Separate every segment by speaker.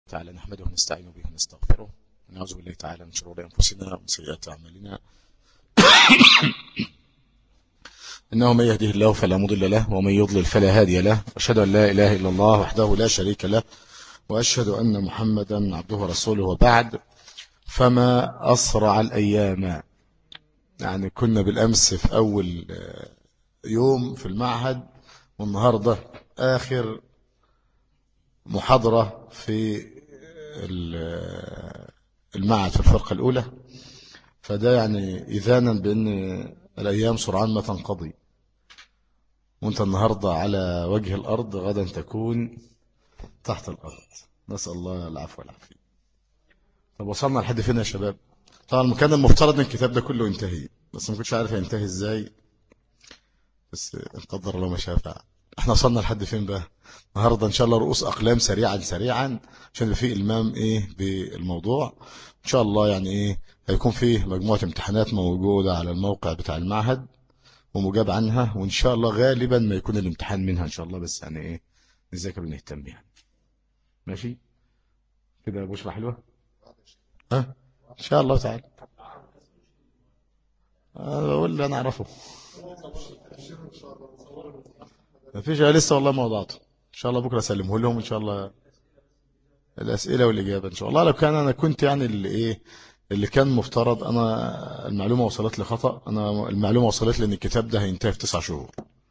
Speaker 1: تعالى نحمده ونستعين به ونستغفره ونعوذ بالله تعالى من شرور أنفسنا ومن سيئات أعمالنا إنه من يهده الله فلا مضل له ومن يضلل فلا هادي له وأشهد أن لا إله إلا الله وحده لا شريك له وأشهد أن محمدا عبده ورسوله وبعد. فما أسرع الأيام، يعني كنا بالأمس في أول يوم في المعهد والنهاردة آخر محاضرة في المعهد في الفرقة الأولى، فده يعني إذانا بأن الأيام سرعان ما تنقضي، وانت النهاردة على وجه الأرض غدا تكون تحت الأرض، نسأل الله العفو والعافية. طب وصلنا لحد فين يا شباب؟ طبعا كان المفترض ان الكتاب ده كله ينتهي، بس ما كنتش عارف ينتهي ازاي، بس قدر الله ما شاء فعل. احنا وصلنا لحد فين بقى النهارده؟ ان شاء الله رؤوس اقلام سريعا عشان يبقى فيه المام بالموضوع ان شاء الله. يعني هيكون فيه مجموعه امتحانات موجوده على الموقع بتاع المعهد ومجاب عنها، وان شاء الله غالبا ما يكون الامتحان منها ان شاء الله، بس يعني نذاكر ونهتم بيها. ماشي كده يا بشرى؟ حلوه ان شاء الله تعالى. بقول اللي انا اعرفه، ما فيش لسه والله ما وضعته، ان شاء الله بكره اسلمه لهم ان شاء الله، الاسئله والاجابه ان شاء الله. لو كان انا كنت يعني اللي كان مفترض، انا المعلومه وصلت لي خطا، انا المعلومه وصلت لي ان الكتاب ده هينتهي في 9 شهور.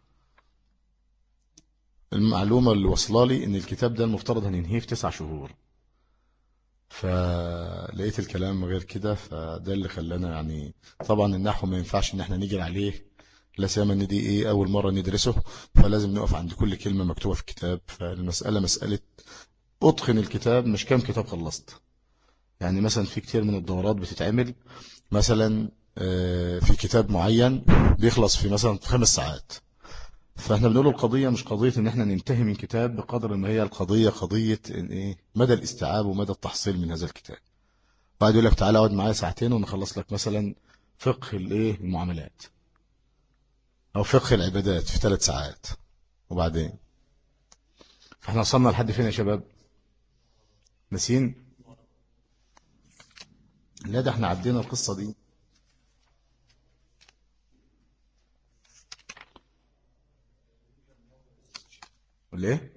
Speaker 1: المعلومه اللي وصل لي ان الكتاب ده المفترض هننهيه في 9 شهور، فلقيت الكلام غير كده، فده اللي خلانا يعني طبعا النحو ما ينفعش ان احنا نيجي عليه، لا سيما ان دي اول مره ندرسه، فلازم نقف عند كل كلمه مكتوبه في الكتاب. فالمساله مساله اتقن الكتاب، مش كام كتاب خلصت. يعني مثلا في كتير من الدورات بتتعمل مثلا في كتاب معين بيخلص في مثلا 5 ساعات، فاحنا بنقول القضية مش قضية ان احنا ننتهي من كتاب بقدر ما هي القضية قضية مدى الاستيعاب ومدى التحصيل من هذا الكتاب. بعد يقول لك تعالى اقعد معايا ساعتين ونخلص لك مثلا فقه المعاملات او فقه العبادات في 3 ساعات، وبعدين فاحنا وصلنا لحد فين يا شباب؟ ناسين؟ لا ده احنا عدينا القصة دي. ولا ايه؟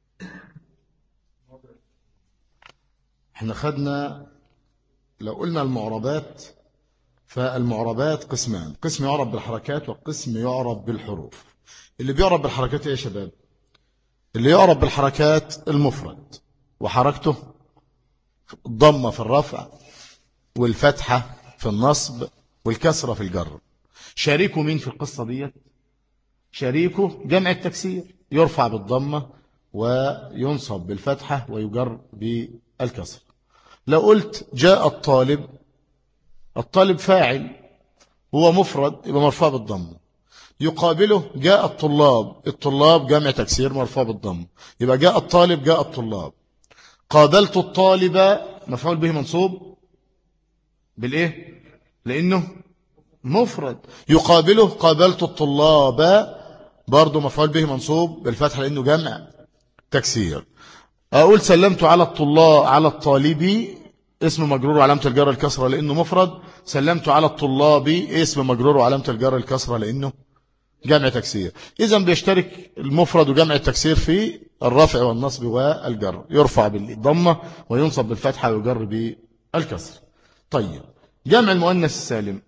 Speaker 1: احنا خدنا لو قلنا المعربات، فالمعربات قسمان، قسم يعرب بالحركات وقسم يعرب بالحروف. اللي بيعرب بالحركات ايه يا شباب؟ اللي يعرب بالحركات المفرد، وحركته الضمة في الرفع والفتحة في النصب والكسرة في الجر. شريكه مين في القصة ديت؟ شريكه جمع التكسير، يرفع بالضمة وينصب بالفتحة ويجر بالكسر. لو قلت جاء الطالب، الطالب فاعل هو مفرد يبقى مرفوع بالضمة، يقابله جاء الطلاب، الطلاب جمع تكسير مرفوع بالضمة، يبقى جاء الطالب جاء الطلاب. قابلت الطالب مفعول به منصوب بالايه؟ لانه مفرد. يقابله قابلت الطلاب برضه مفعول به منصوب بالفتح لانه جمع تكسير. اقول سلمت على الطلاب، على الطالب اسم مجرور وعلامه الجر الكسره لانه مفرد، سلمت على الطلاب اسم مجرور وعلامه الجر الكسره لانه جمع تكسير. اذا بيشترك المفرد وجمع التكسير في الرفع والنصب والجر، يرفع بالضمه وينصب بالفتحه ويجر بالكسر. طيب جمع المؤنث السالم،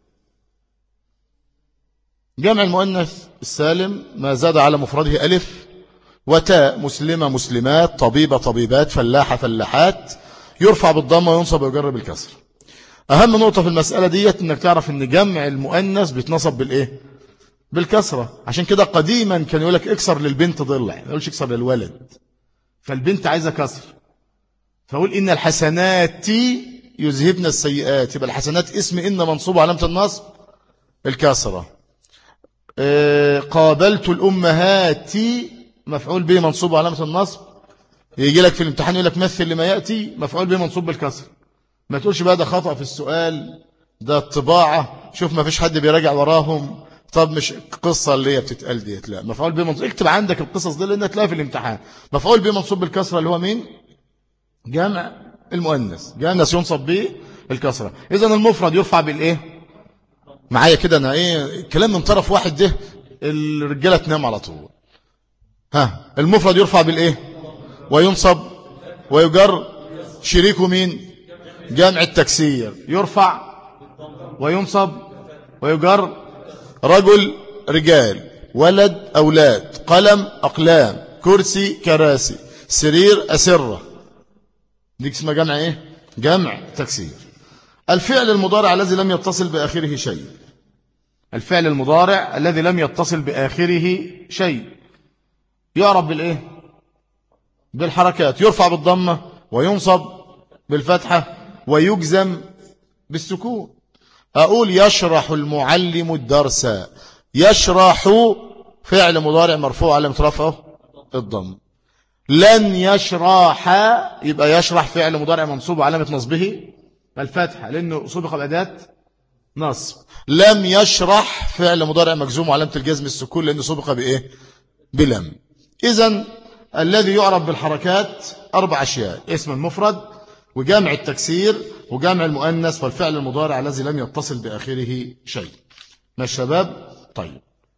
Speaker 1: جمع المؤنث السالم ما زاد على مفرده ألف وتاء، مسلمة مسلمات، طبيبة طبيبات، فلاحة فلاحات، يرفع بالضمة وينصب ويجر بالكسر. أهم نقطة في المسألة ديت إنك تعرف إن جمع المؤنث بيتنصب بالإيه؟ بالكسرة. عشان كده قديما كان يقول لك اكسر للبنت ضلع، ما يقولش اكسر للولد، فالبنت عايزة كسر، فأقول إن الحسنات يذهبن السيئات، يبقى الحسنات اسم إن منصوب علامة النصب الكسرة. قابلت الأمهات مفعول به منصوب علامة النصب، يجي لك في الامتحان يقول لك مثل لما يأتي مفعول به منصوب بالكسر. ما تقولش بقى ده خطأ في السؤال، ده الطباعة، شوف ما فيش حد بيراجع وراهم، طب مش القصة اللي هي بتتقال ديت، لا مفعول به منصوب. اكتب عندك القصص دي لأنها تلاقيها في الامتحان. مفعول به منصوب بالكسرة اللي هو مين؟ جمع المؤنث، جمع المؤنث ينصب به الكسرة. إذن المفرد يرفع بالإيه؟ معايا كده أنا إيه كلام من طرف واحد ده الرجالة تنام على طول. المفرد يرفع بالإيه؟ وينصب ويجر. شريكه مين؟ جمع التكسير يرفع وينصب ويجر. رجل رجال، ولد أولاد، قلم أقلام، كرسي كراسي، سرير أسرة. دي اسمها جمع إيه؟ جمع تكسير. الفعل المضارع الذي لم يتصل بآخره شيء. الفعل المضارع الذي لم يتصل بآخره شيء يعرف بالإيه؟ بالحركات. يرفع بالضمة وينصب بالفتحة ويجزم بالسكون. أقول يشرح المعلم الدرس. يشرح فعل مضارع مرفوع علامة رفعه الضم. لن يشرح يبقى يشرح فعل مضارع منصوب علامة نصبه الفتحة لأنه سبق بأداة نصب. لم يشرح فعل مضارع مجزوم وعلامة الجزم السكون لأنه سبق بإيه؟ بلم. إذن الذي يعرف بالحركات 4 أشياء: اسم المفرد وجمع التكسير وجمع المؤنث والفعل المضارع الذي لم يتصل بآخره شيء. ما الشباب؟ طيب،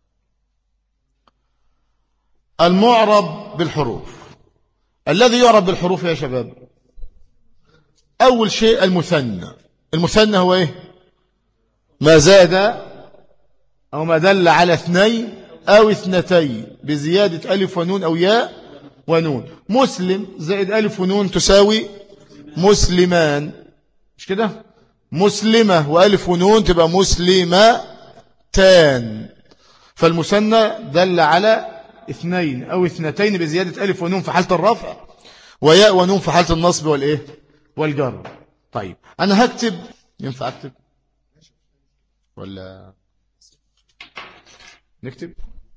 Speaker 1: المعرب بالحروف. الذي يعرب بالحروف يا شباب أول شيء المثنى. المثنى هو إيه؟ ما زاد أو ما دل على 2 أو 2 بزيادة ألف ونون أو ياء ونون. مسلم زائد ألف ونون تساوي مسلمان، مش كده؟ مسلمة وألف ونون تبقى مسلمتان. فالمثنى دل على 2 أو 2 بزيادة ألف ونون في حالة الرفع وياء ونون في حالة النصب والإيه؟ والجر. طيب أنا هكتب، ينفع أكتب ولا نكتب؟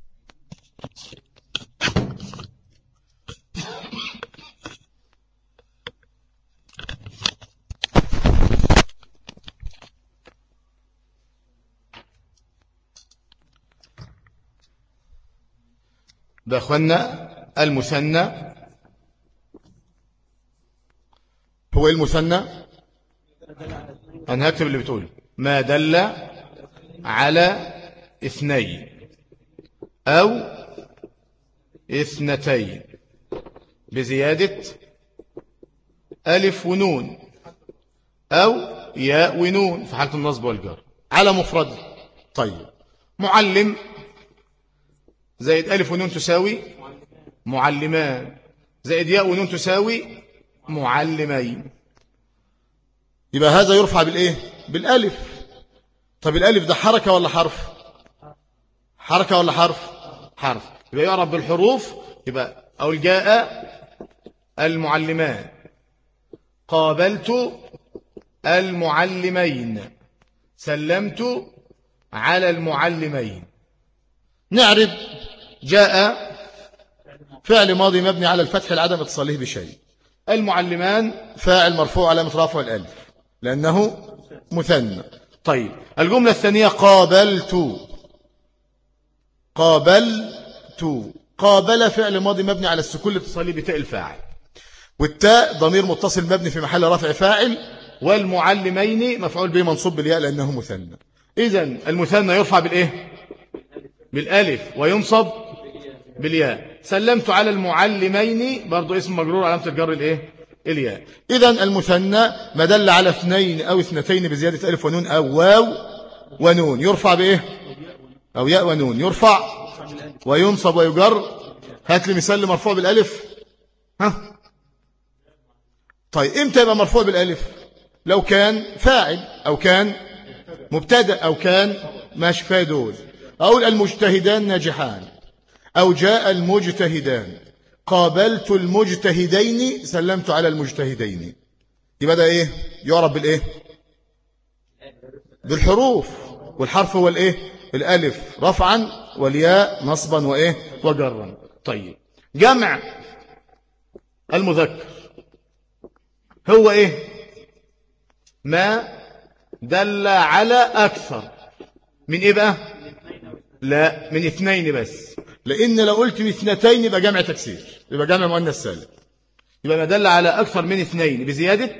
Speaker 1: ده أخوانا المثنى هو المثنى. أنا هكتب اللي بتقول ما دل على 2 أو 2 بزيادة ألف ونون أو ياء ونون في حالة النصب والجر على مفرد. طيب، معلم زائد ألف ونون تساوي معلمان زائد ياء ونون تساوي معلمين. يبقى هذا يرفع بالإيه؟ بالألف. طب الألف ده حركة ولا حرف؟ حركة ولا حرف؟ حرف. يبقى يعرف بالحروف. يبقى أو جاء المعلمان، قابلت المعلمين، سلمت على المعلمين. نعرف جاء فعل ماضي مبني على الفتح لعدم اتصاله بشيء. المعلمان فاعل مرفوع علامة رفعه الألف لأنه مثنى. طيب، الجملة الثانية قابلت. قابل فعل ماضي مبني على السكون لاتصاله بتاء الفاعل، والتاء ضمير متصل مبني في محل رفع فاعل، والمعلمين مفعول به منصوب بالياء لأنه مثنى. إذن المثنى يرفع بالإيه؟ بالألف وينصب بالياء. سلمت على المعلمين برضو اسم مجرور علامة الجر الإيه؟ الياء. إذن المثنى ما دل على 2 أو 2 بزيادة ألف ونون أو واو ونون يرفع بإيه؟ أو ياء ونون يرفع وينصب ويجر. هات لي مثال مرفوع بالألف. طيب إمتى يبقى مرفوع بالألف؟ لو كان فاعل أو كان مبتدأ أو كان ماشي فيها دول. أقول المجتهدان ناجحان أو جاء المجتهدان، قابلت المجتهدين، سلمت على المجتهدين. يبقى ده إيه؟ يعرف بالإيه؟ بالحروف. والحرف هو الإيه؟ الألف رفعا والياء نصبا وإيه؟ وجرا. طيب، جمع المذكر هو إيه؟ ما دل على أكثر من إيه بقى؟ لا، من 2 بس، لأن لو قلت 2 يبقى جمع تكسير، يبقى جمع مؤنث سالم. يبقى ما دل على أكثر من اثنين بزيادة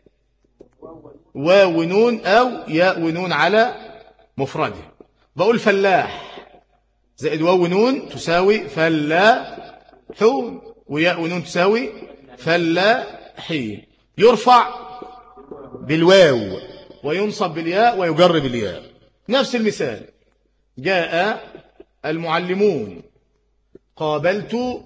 Speaker 1: واو ونون أو ياء ونون على مفرده. بقول فلاح زائد واو ونون تساوي فلاحون، وياء ونون تساوي فلاحين. يرفع بالواو وينصب بالياء ويجر بالياء. نفس المثال: جاء المعلمون، قابلت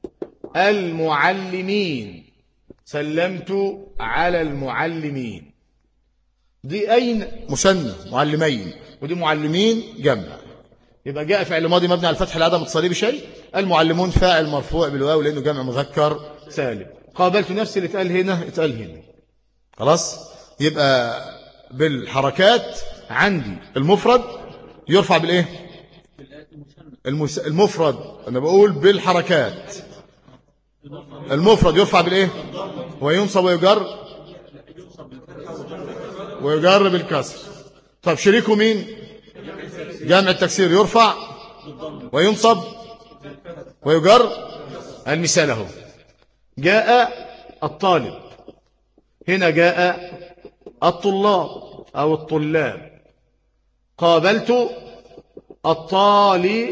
Speaker 1: المعلمين، سلمت على المعلمين. دي أين مثنى معلمين، ودي معلمين جمع. يبقى جاء فعل ماضي مبني على الفتح لعدم اتصاله بشيء. المعلمون فاعل مرفوع بالواو لأنه جمع مذكر سالم. قابلت نفس اللي اتقال هنا اتقال هنا. خلاص. يبقى بالحركات عندي المفرد يرفع بالايه؟ المفرد انا بقول بالحركات المفرد يرفع بالايه؟ وينصب ويجر بالكسر. طب شريكه مين؟ جامع التكسير يرفع وينصب ويجر. المثال اهو: جاء الطالب، هنا جاء الطلاب أو الطلاب. قابلت الطالب،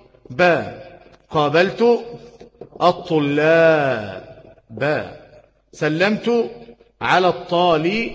Speaker 1: قابلت الطلاب. سلمت على الطالب،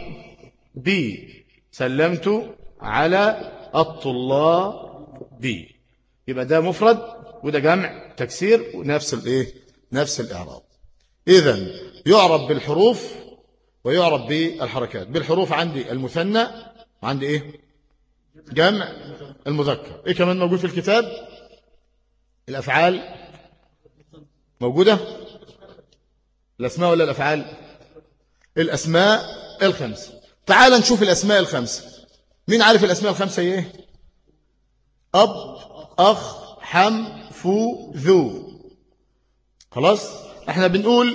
Speaker 1: سلمت على الطلاب. يبقى ده مفرد وده جمع تكسير ونفس الايه؟ نفس الاعراب. اذن يعرب بالحروف ويعرب بالحركات. بالحروف عندي المثنى، وعندي ايه؟ جمع المذكر. ايه كمان موجود في الكتاب؟ الافعال موجوده. الاسماء ولا الافعال؟ الاسماء الخمسه. تعال نشوف الاسماء الخمسه. مين عارف الاسماء الخمسه ايه؟ اب، اخ، حم، فو، ذو. خلاص. احنا بنقول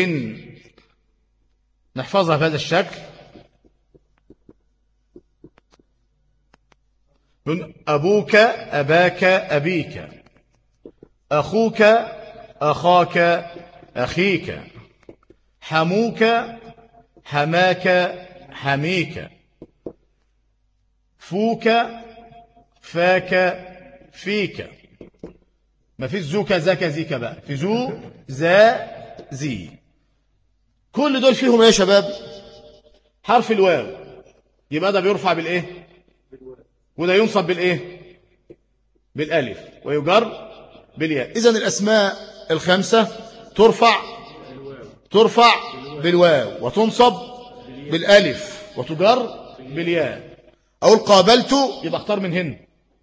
Speaker 1: نحفظها بهذا الشكل. أبوك، أباك، أبيك. أخوك، أخاك، أخيك. حموك، حماك، حميك. فوك، فاك، فيك. ما فيش زوك زاك زيك بقى، في زو زا زي. كل دول فيهم ايه يا شباب؟ حرف الواو. يبقى ده بيرفع بالايه؟ وده ينصب بالايه؟ بالالف ويجر بالياء. اذا الاسماء الخمسه ترفع بالواو وتنصب بالالف وتجر بالياء. اقول قابلت يبقى اختار من هنا.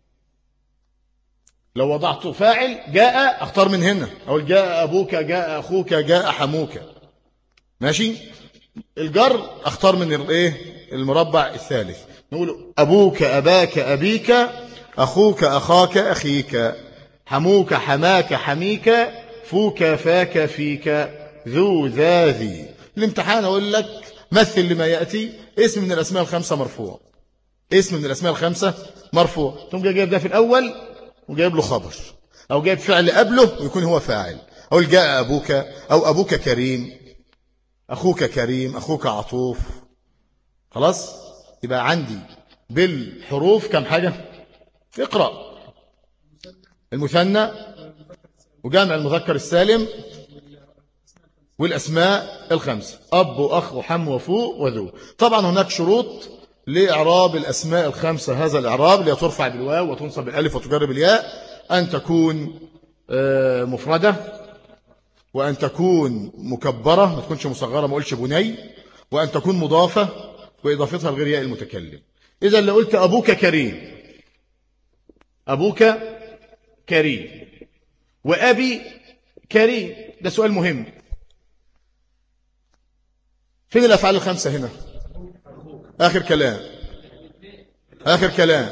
Speaker 1: لو وضعت فاعل جاء اختار من هنا. اقول جاء ابوك، جاء اخوك، جاء حموك. ماشي. الجر اختار من الايه؟ المربع الثالث. نقول ابوك، اباك، ابيك. اخوك، اخاك، اخيك. حموك، حماك، حميك. فوك، فاك، فيك. ذو، ذا، ذي. الامتحان اقول لك مثل لما ياتي اسم من الاسماء الخمسه مرفوع. اسم من الاسماء الخمسه مرفوع. ثم جايب ده في الاول وجايب له خبر، او جايب فعل قبله ويكون هو فاعل. اقول جاء ابوك، او ابوك كريم، أخوك كريم، أخوك عطوف. خلاص. يبقى عندي بالحروف كم حاجة؟ اقرأ: المثنى، وجامع المذكر السالم، والأسماء الخمسة: أب وأخ وحم وفو وذو. طبعا هناك شروط لإعراب الأسماء الخمسة. هذا الإعراب اللي ترفع بالواو وتنصب بالألف وتجر بالياء: أن تكون مفردة، وأن تكون مكبرة ما تكونش مصغرة، ما أقولش بني، وأن تكون مضافة وإضافتها لغير ياء المتكلم. إذا لو قلت أبوك كريم، أبوك كريم، وأبي كريم، ده سؤال مهم. فين الأفعال الخمسة هنا؟ آخر كلام، آخر كلام.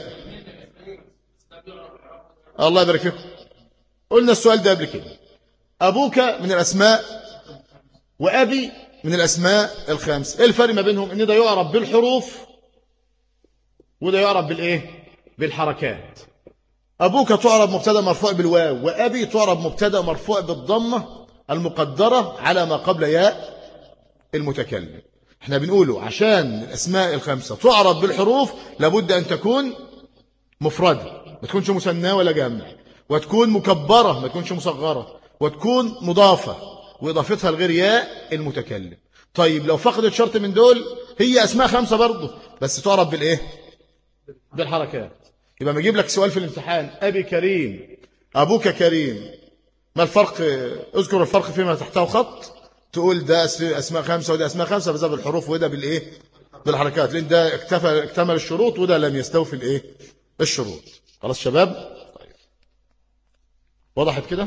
Speaker 1: الله يبارك فيكم. قلنا السؤال ده قبل كده. أبوك من الأسماء وأبي من الأسماء الخمس. إيه الفرق ما بينهم؟ إن ده يعرب بالحروف وده يعرب بالإيه؟ بالحركات. أبوك تعرب مبتدا مرفوع بالواو، وأبي تعرب مبتدا مرفوع بالضمة المقدرة على ما قبل ياء المتكلم. احنا بنقوله عشان الأسماء الخمسة تعرف بالحروف لابد أن تكون مفردة، ما تكونش مثنى ولا جمع، وتكون مكبرة ما تكونش مصغرة، وتكون مضافة وإضافتها لغير ياء المتكلم. طيب لو فقدت شرط من دول هي أسماء خمسة برضه بس تعرف بالإيه؟ بالحركات. يبقى ما يجيب لك سؤال في الامتحان أبي كريم أبوك كريم، ما الفرق؟ اذكر الفرق فيما تحته خط، تقول ده أسماء خمسة وده أسماء خمسة بس بالحروف وده بالإيه؟ بالحركات، لأن ده اكتمل الشروط وده لم يستوفي الإيه؟ الشروط. خلاص شباب؟ طيب. وضحت كده؟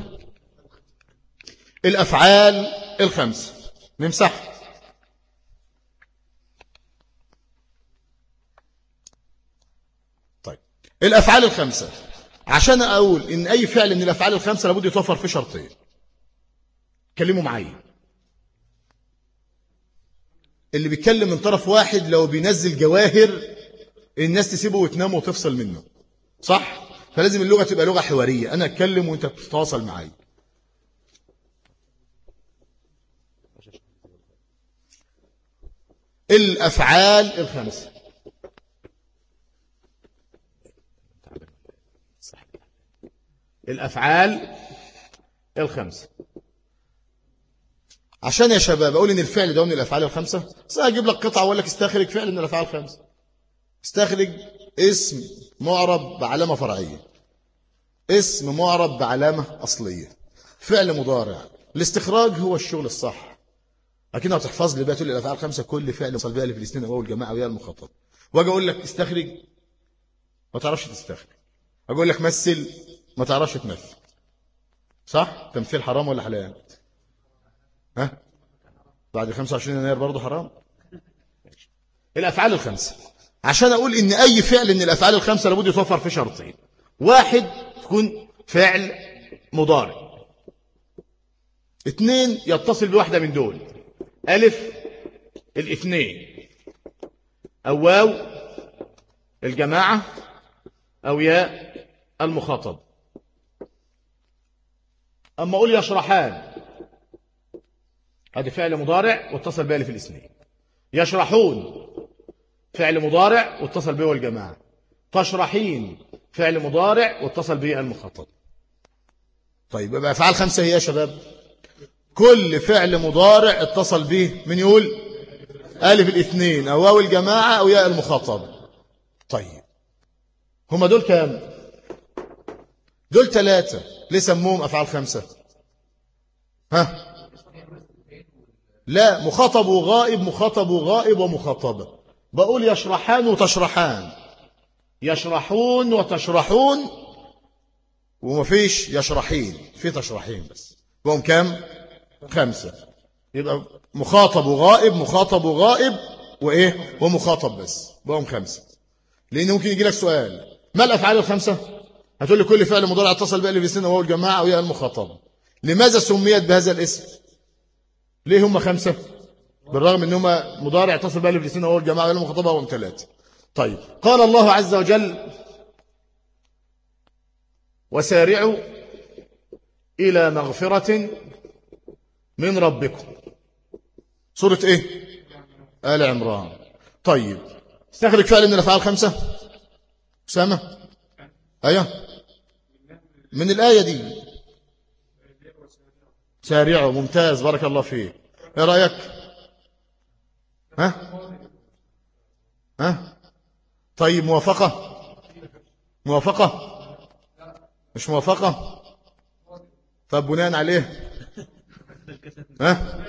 Speaker 1: الأفعال الخمسة نمسح. طيب الأفعال الخمسة، عشان أقول إن أي فعل من الأفعال الخمسة لابد يتوفر فيه شرطين. كلموا معايا. اللي بيتكلم من طرف واحد لو بينزل جواهر الناس تسيبه وتنام وتفصل منه، صح؟ فلازم اللغة تبقى لغة حوارية، أنا أتكلم وأنت تتواصل معايا. الأفعال الخمسة، الأفعال الخمسة، عشان يا شباب أقول إن الفعل ده من الأفعال الخمسة سأجيب لك قطعة وأقول لك استخرج فعل من الأفعال الخمسة. استخرج اسم معرب بعلامة فرعية، اسم معرب بعلامة أصلية، فعل مضارع. الاستخراج هو الشغل الصح. أكيد هتحفظ لي بقى تقول لي الأفعال الخمسة كل فعل وصل بها في الاثنين أو الجماعة ويا المخاطب، واجي أقول لك استخرج ما تعرفش تستخرج، أقول لك مثل ما تعرفش تمثل، صح؟ تمثيل حرام ولا حلال؟ ها؟ بعد 25 يناير برضه حرام. الأفعال الخمسة، عشان أقول إن أي فعل من الأفعال الخمسة لابد يتوفر في شرطين. واحد تكون فعل مضارع، اثنين يتصل بواحدة من دول، ألف الاثنين أو واو الجماعة أو ياء المخاطب. أما أقول يشرحان هذا فعل مضارع واتصل به ألف الاثنين، يشرحون فعل مضارع واتصل به الجماعة، تشرحين فعل مضارع واتصل به المخاطب. طيب يبقى أفعال خمسة هي يا شباب كل فعل مضارع اتصل به من يقول ألف الاثنين أو واو الجماعة أو ياء المخاطب. طيب هما دول كام؟ دول ثلاثة، ليه سموهم أفعال خمسة؟ ها؟ لا، مخاطب وغائب، مخاطب وغائب ومخاطبة. بقول يشرحان وتشرحان، يشرحون وتشرحون، وما فيش يشرحين، في تشرحين بس. وهم كام؟ خمسة. يبقى مخاطب وغائب، مخاطب وغائب وإيه؟ ومخاطب بس، وهم خمسة. لأن ممكن يجي لك سؤال ما الأفعال الخمسة؟ هتقول لي كل فعل مضارع اتصل بألف الاثنين وهو الجماعة أو ياء المخاطب. لماذا سميت بهذا الاسم؟ ليه هم خمسة؟ بالرغم ان هم مضارع اتصل بألف الاثنين وهو الجماعة وياء المخاطبة وهم ثلاثة. طيب قال الله عز وجل وسارعوا إلى مغفرة من ربكم. سورة إيه؟ آل عمران. طيب استخرج فعل من الأفعال خمسة. أسامة؟ أيوه من الآية دي سارعوا. ممتاز بارك الله فيك. إيه رأيك؟ ها؟ ها؟ طيب موافقة؟ موافقة؟ مش موافقة؟ طب بناء عليه ها؟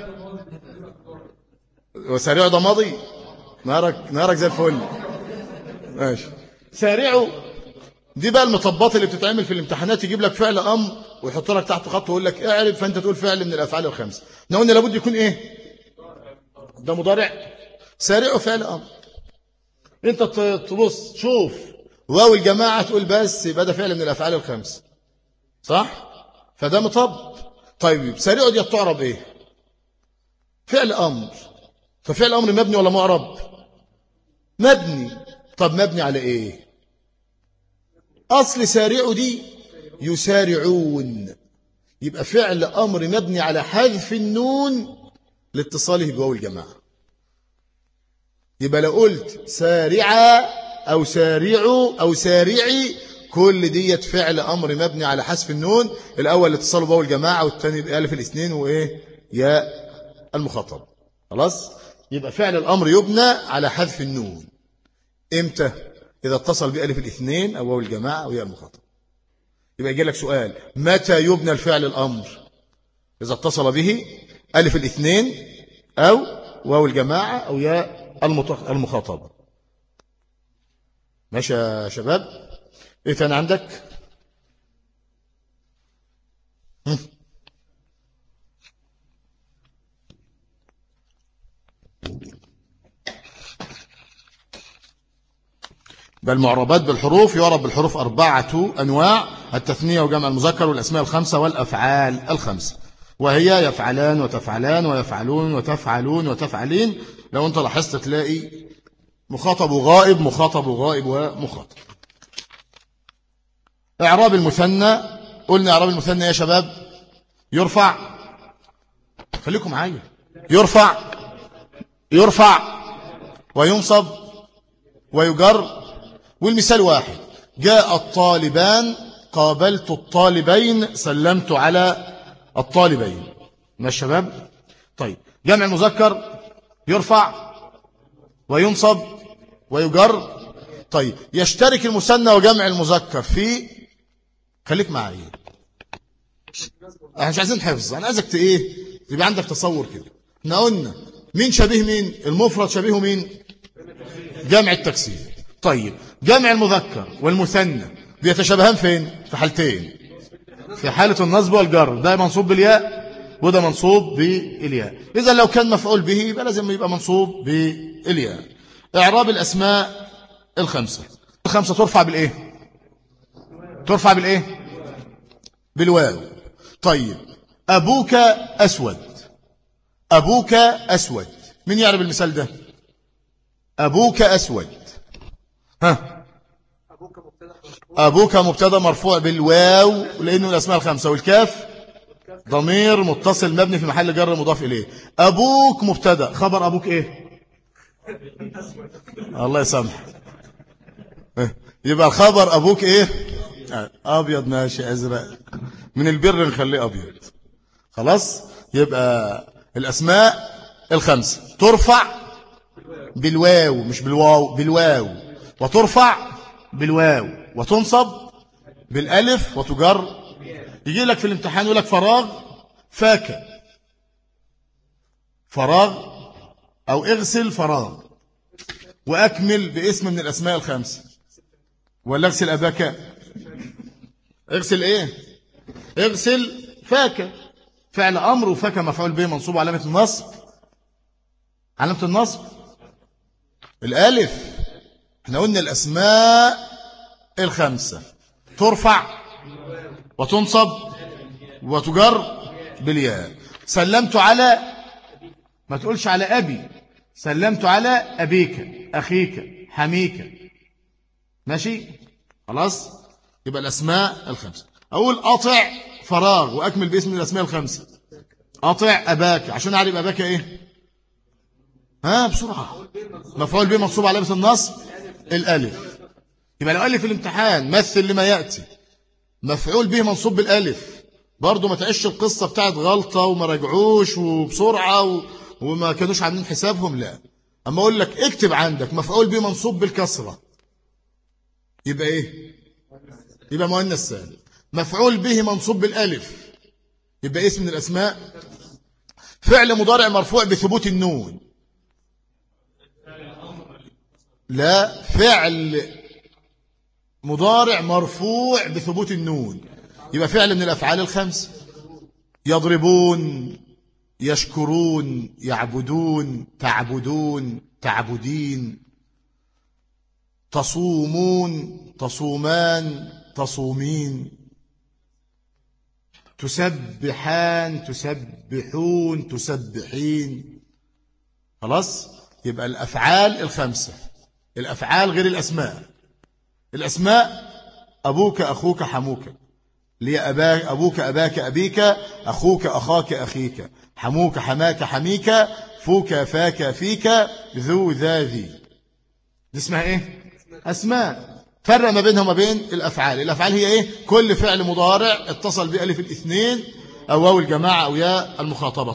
Speaker 1: وسارعوا ده ماضي؟ نارك زي الفل. ماشي. سارعوا دي بقى المطبات اللي بتتعمل في الامتحانات، يجيب لك فعل امر ويحط لك تحت خط ويقول لك اعرب، فانت تقول فعل من الافعال الخمسه. احنا قلنا لابد يكون ايه؟ ده مضارع. سارعوا فعل امر. انت تبص شوف واو الجماعه تقول بس يبقى ده فعل من الافعال الخمسه، صح؟ فده مطب. طيب سارعوا دي تعرب ايه؟ فعل امر. ففعل امر مبني ولا معرب؟ مبني. طب مبني على ايه؟ اصل سارعوا دي يسارعون، يبقى فعل أمر مبني على حذف النون لاتصاله بواو الجماعة. يبقى لو قلت سارعا أو سارعوا أو سارعي، كل ديت فعل أمر مبني على حذف النون، الأول اتصاله بواو الجماعة والثاني بألف الاثنين وإيه ياء المخاطب. خلاص. يبقى فعل الأمر يبنى على حذف النون إمتى؟ إذا اتصل بألف الاثنين أو واو الجماعة أو ياء المخاطب. يبقى يجي لك سؤال: متى يبنى الفعل الأمر؟ إذا اتصل به ألف الاثنين أو واو الجماعة أو ياء المخاطبة. ماشي يا شباب؟ إيه تاني عندك؟ بل معربات بالحروف يعرب بالحروف 4 أنواع: التثنية وجمع المذكر والأسماء الخمسة والأفعال الخمسة، وهي يفعلان وتفعلان ويفعلون وتفعلون وتفعلين. لو أنت لاحظت تلاقي مخاطب وغائب، مخاطب وغائب ومخاطب. إعراب المثنى، قلنا إعراب المثنى يا شباب يرفع، خليكم معايا، يرفع وينصب ويجر. والمثال واحد: جاء الطالبان، قابلت الطالبين، سلمت على الطالبين. ماشي يا شباب؟ طيب جمع المذكر يرفع وينصب ويجر. طيب يشترك المثنى وجمع المذكر في، خليك معايا، احنا مش عايزين حفظ، انا عايزك ايه يبقى عندك تصور كده. احنا قلنا مين شبيه مين؟ المفرد شبيهه مين؟ جمع التكسير. طيب جمع المذكر والمثنى بيتشابهان فين؟ في حالتين: في حالة النصب والجر، ده منصوب بالياء وده منصوب بالياء. إذا لو كان مفعول به يبقى لازم يبقى منصوب بالياء. إعراب الأسماء الخمسة ترفع بالإيه؟ ترفع بالإيه؟ بالواو. طيب أبوك أسود، أبوك أسود، مين يعرف المثال ده؟ أبوك أسود. ها، أبوك مبتدا مرفوع بالواو لأنه الأسماء الخمسة، والكاف ضمير متصل مبني في محل جر مضاف إليه. أبوك مبتدا، خبر أبوك إيه؟ الله يسامح. يبقى الخبر أبوك إيه؟ أبيض. ماشي، أزرق، من البر نخليه أبيض. خلاص. يبقى الأسماء الخمسة ترفع بالواو، مش بالواو، بالواو، وترفع بالواو، وتنصب بالالف، وتجر. يجي لك في الامتحان يقول لك فراغ فاك، فراغ او اغسل فراغ، واكمل باسم من الاسماء الخمسه. ولا اغسل اباك؟ اغسل ايه؟ اغسل فاك، فعل امر، وفاك مفعول به منصوب علامه النصب، علامه النصب الالف. احنا قلنا الاسماء الخمسه ترفع وتنصب وتجر بالياء. سلمت على، ما تقولش على ابي، سلمت على ابيك، اخيك، حميك. ماشي. خلاص. يبقى الاسماء الخمسه. اقول اطع فراغ واكمل باسم الاسماء الخمسه. اطع اباك، عشان اعرف اباك ايه؟ ها بسرعه. مفعول به منصوب علامه النصب الالف. يبقى لو قال لي في الامتحان مثل لما ياتي مفعول به منصوب بالالف، برضه ما تعيش القصه بتاعت غلطه وما رجعوش وبسرعه وما كانوش عاملين حسابهم. لا، اما اقول لك اكتب عندك مفعول به منصوب بالكسره، يبقى ايه؟ يبقى مؤنث سالم. مفعول به منصوب بالالف، يبقى اسم من الاسماء. فعل مضارع مرفوع بثبوت النون، لا، فعل مضارع مرفوع بثبوت النون، يبقى فعل من الافعال الخمسه. يضربون، يشكرون، يعبدون، تعبدون، تعبدين، تصومون، تصومان، تصومين، تسبحان، تسبحون، تسبحين. خلاص. يبقى الافعال الخمسه. الافعال غير الاسماء. الاسماء: ابوك، اخوك، حموك. لي أباك أبوك أباك أبيك، أخوك أخاك أخيك، حموك حماك حميك، فوك فاك فيك، ذو ذا ذي. دي اسمها إيه؟ أسماء. فرق ما بينها وما بين الأفعال. الأفعال هي إيه؟ كل فعل مضارع اتصل بألف الاثنين أو واو الجماعة أو ياء المخاطبة،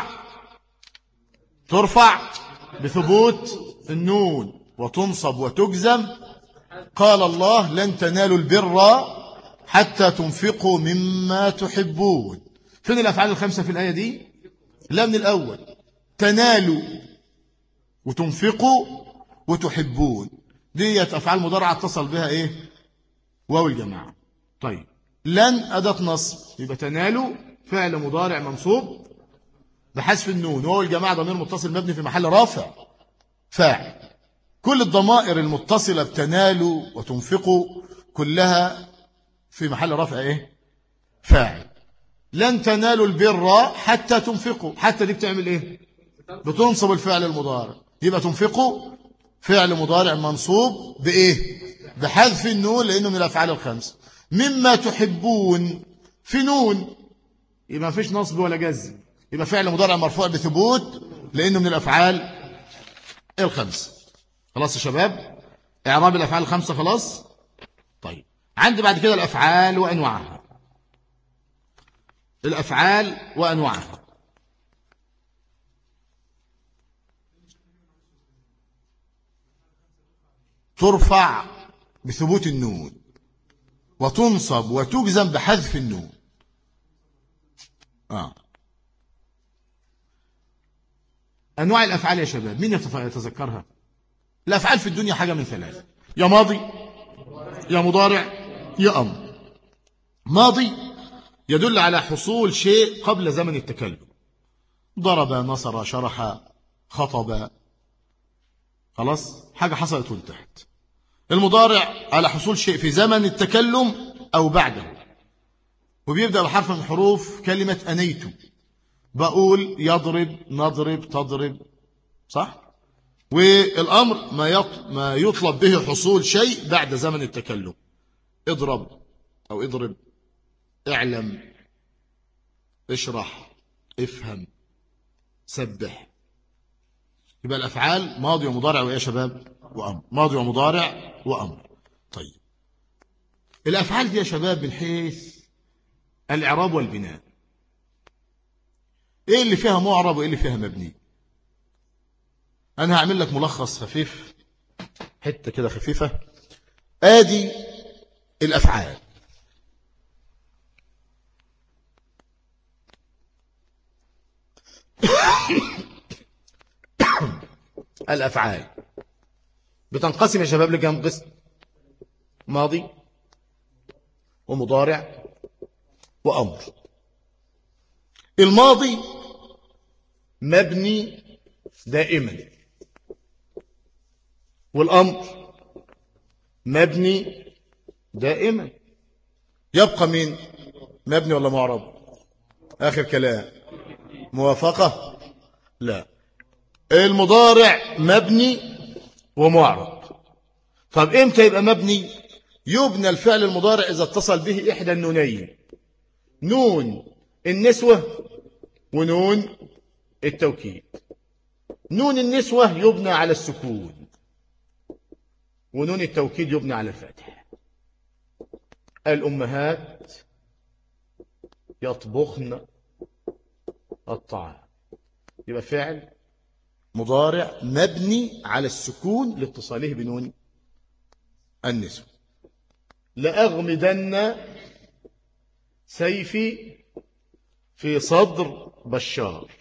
Speaker 1: ترفع بثبوت النون، وتنصب وتجزم. قال الله لن تنالوا البر حتى تنفقوا مما تحبون. فين الأفعال الخمسة في الآية دي؟ لا، من الأول. تنالوا وتنفقوا وتحبون، دي أفعال مضارعة اتصل بها إيه؟ واو الجماعة. طيب لن أداة نصب، يبقى تنالوا فعل مضارع منصوب بحذف النون، واو الجماعة ضمير متصل مبني في محل رافع فاعل. كل الضمائر المتصلة بتنالوا وتنفقوا كلها في محل رفع ايه؟ فاعل. لن تنالوا البر حتى تنفقوا، حتى دي بتعمل ايه؟ بتنصب الفعل المضارع، يبقى تنفقوا فعل مضارع منصوب بايه؟ بحذف النون لانه من الافعال الخمسه. مما تحبون في نون، يبقى ما فيش نصب ولا جزم، يبقى فعل مضارع مرفوع بثبوت لانه من الافعال الخمسه. خلاص يا شباب، اعراب الافعال الخمسه خلاص. طيب عندي بعد كده الافعال وانواعها. الافعال وانواعها. ترفع بثبوت النون، وتنصب وتجزم بحذف النون. انواع الافعال يا شباب، مين يتذكرها؟ الافعال في الدنيا حاجه من ثلاثه: يا ماضي، يا مضارع، يا امر. ماضي يدل على حصول شيء قبل زمن التكلم، ضرب، نصر، شرح، خطب، خلاص حاجه حصلت وانتهت. المضارع على حصول شيء في زمن التكلم او بعده، وبيبدا بحرف من حروف كلمه انيت. بقول يضرب، نضرب، تضرب، صح؟ والأمر ما يطلب به حصول شيء بعد زمن التكلم. اضرب أو اضرب، اعلم، اشرح، افهم، سبح. يبقى الأفعال ماضي ومضارع وإيه يا شباب؟ وأمر. ماضي ومضارع وأمر. طيب الأفعال دي يا شباب من حيث الإعراب والبناء، إيه اللي فيها معرب وإيه اللي فيها مبني؟ أنا هعمل لك ملخص خفيف، حتة كده خفيفة. آدي الأفعال. الأفعال بتنقسم يا شباب لكم قسم؟ ماضي ومضارع وأمر. الماضي مبني دائما، والأمر مبني دائما. يبقى مين؟ مبني ولا معرب؟ آخر كلام. موافقة؟ لا. المضارع مبني ومعرب. طب امتى يبقى مبني؟ يبنى الفعل المضارع إذا اتصل به إحدى النونين، نون النسوة ونون التوكيد. نون النسوة يبنى على السكون، ونون التوكيد يبنى على الفتح. الأمهات يطبخن الطعام، يبقى فعل مضارع مبني على السكون لاتصاله بنون النسوة. لأغمدن سيفي في صدر بشار،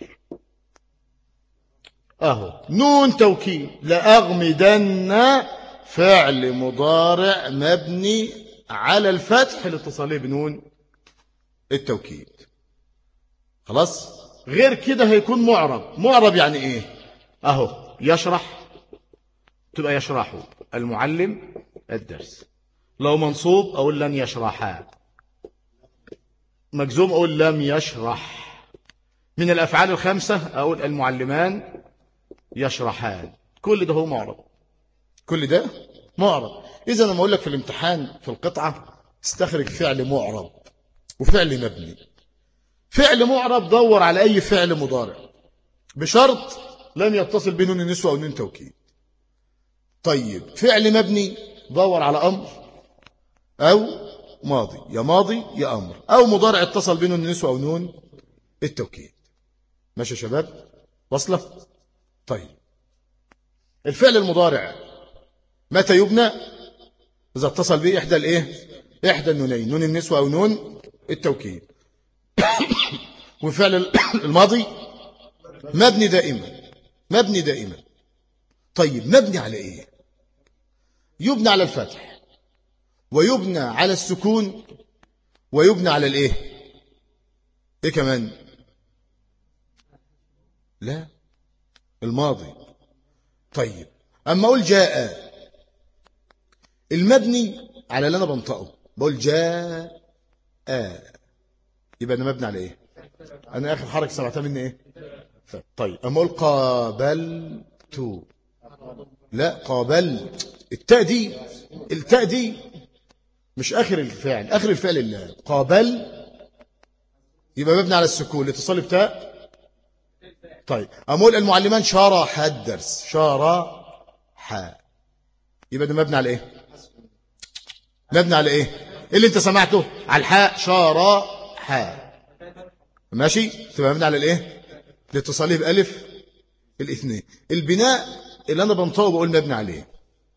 Speaker 1: أهو نون توكيد. لأغمدن فعل مضارع مبني على الفتح لاتصاله بنون التوكيد. خلاص. غير كده هيكون معرب. معرب يعني ايه؟ اهو يشرح تبقى يشرح المعلم الدرس. لو منصوب اقول لن يشرحا، مجزوم اقول لم يشرح. من الافعال الخمسه اقول المعلمان يشرحان. كل ده هو معرب، كل ده معرب. اذا لما اقول لك في الامتحان في القطعه استخرج فعل معرب، وفعل مبني. فعل معرب دور على أي فعل مضارع بشرط لم يتصل به نون النسوة أو نون توكيد. طيب فعل مبني دور على أمر أو ماضي، يا ماضي يا أمر، أو مضارع اتصل به نون النسوة أو نون التوكيد. ماشي يا شباب؟ وصلة؟ طيب الفعل المضارع متى يبنى؟ إذا اتصل به إحدى الإيه؟ إحدى النونين، نون النسوة أو نون التوكيد. وفعل الماضي مبني دائما، مبني دائما. طيب مبني على إيه؟ يبنى على الفتح، ويبنى على السكون، ويبنى على الإيه؟ إيه كمان؟ لا، الماضي. طيب أما أقول جاء، المبني على اللي أنا بنطقه، بقول جاء، يبقى أنا مبني على إيه؟ أنا آخر حركة سمعتها مني إيه؟ طيب أما أقول قابلت، لا قابلت، التاء دي مش آخر الفعل، آخر الفعل اللام. قابل يبقى مبني على السكون لاتصال بتاء. طيب أما أقول المعلمان شرح الدرس، شرح، يبقى ده مبني على إيه؟ مبني على إيه؟ إيه اللي أنت سمعته؟ على الحاء، شرح. ماشي؟ تبقى مبني على الإيه؟ لاتصاله بألف الاثنين. البناء اللي أنا بنطقه بقول مبني عليه.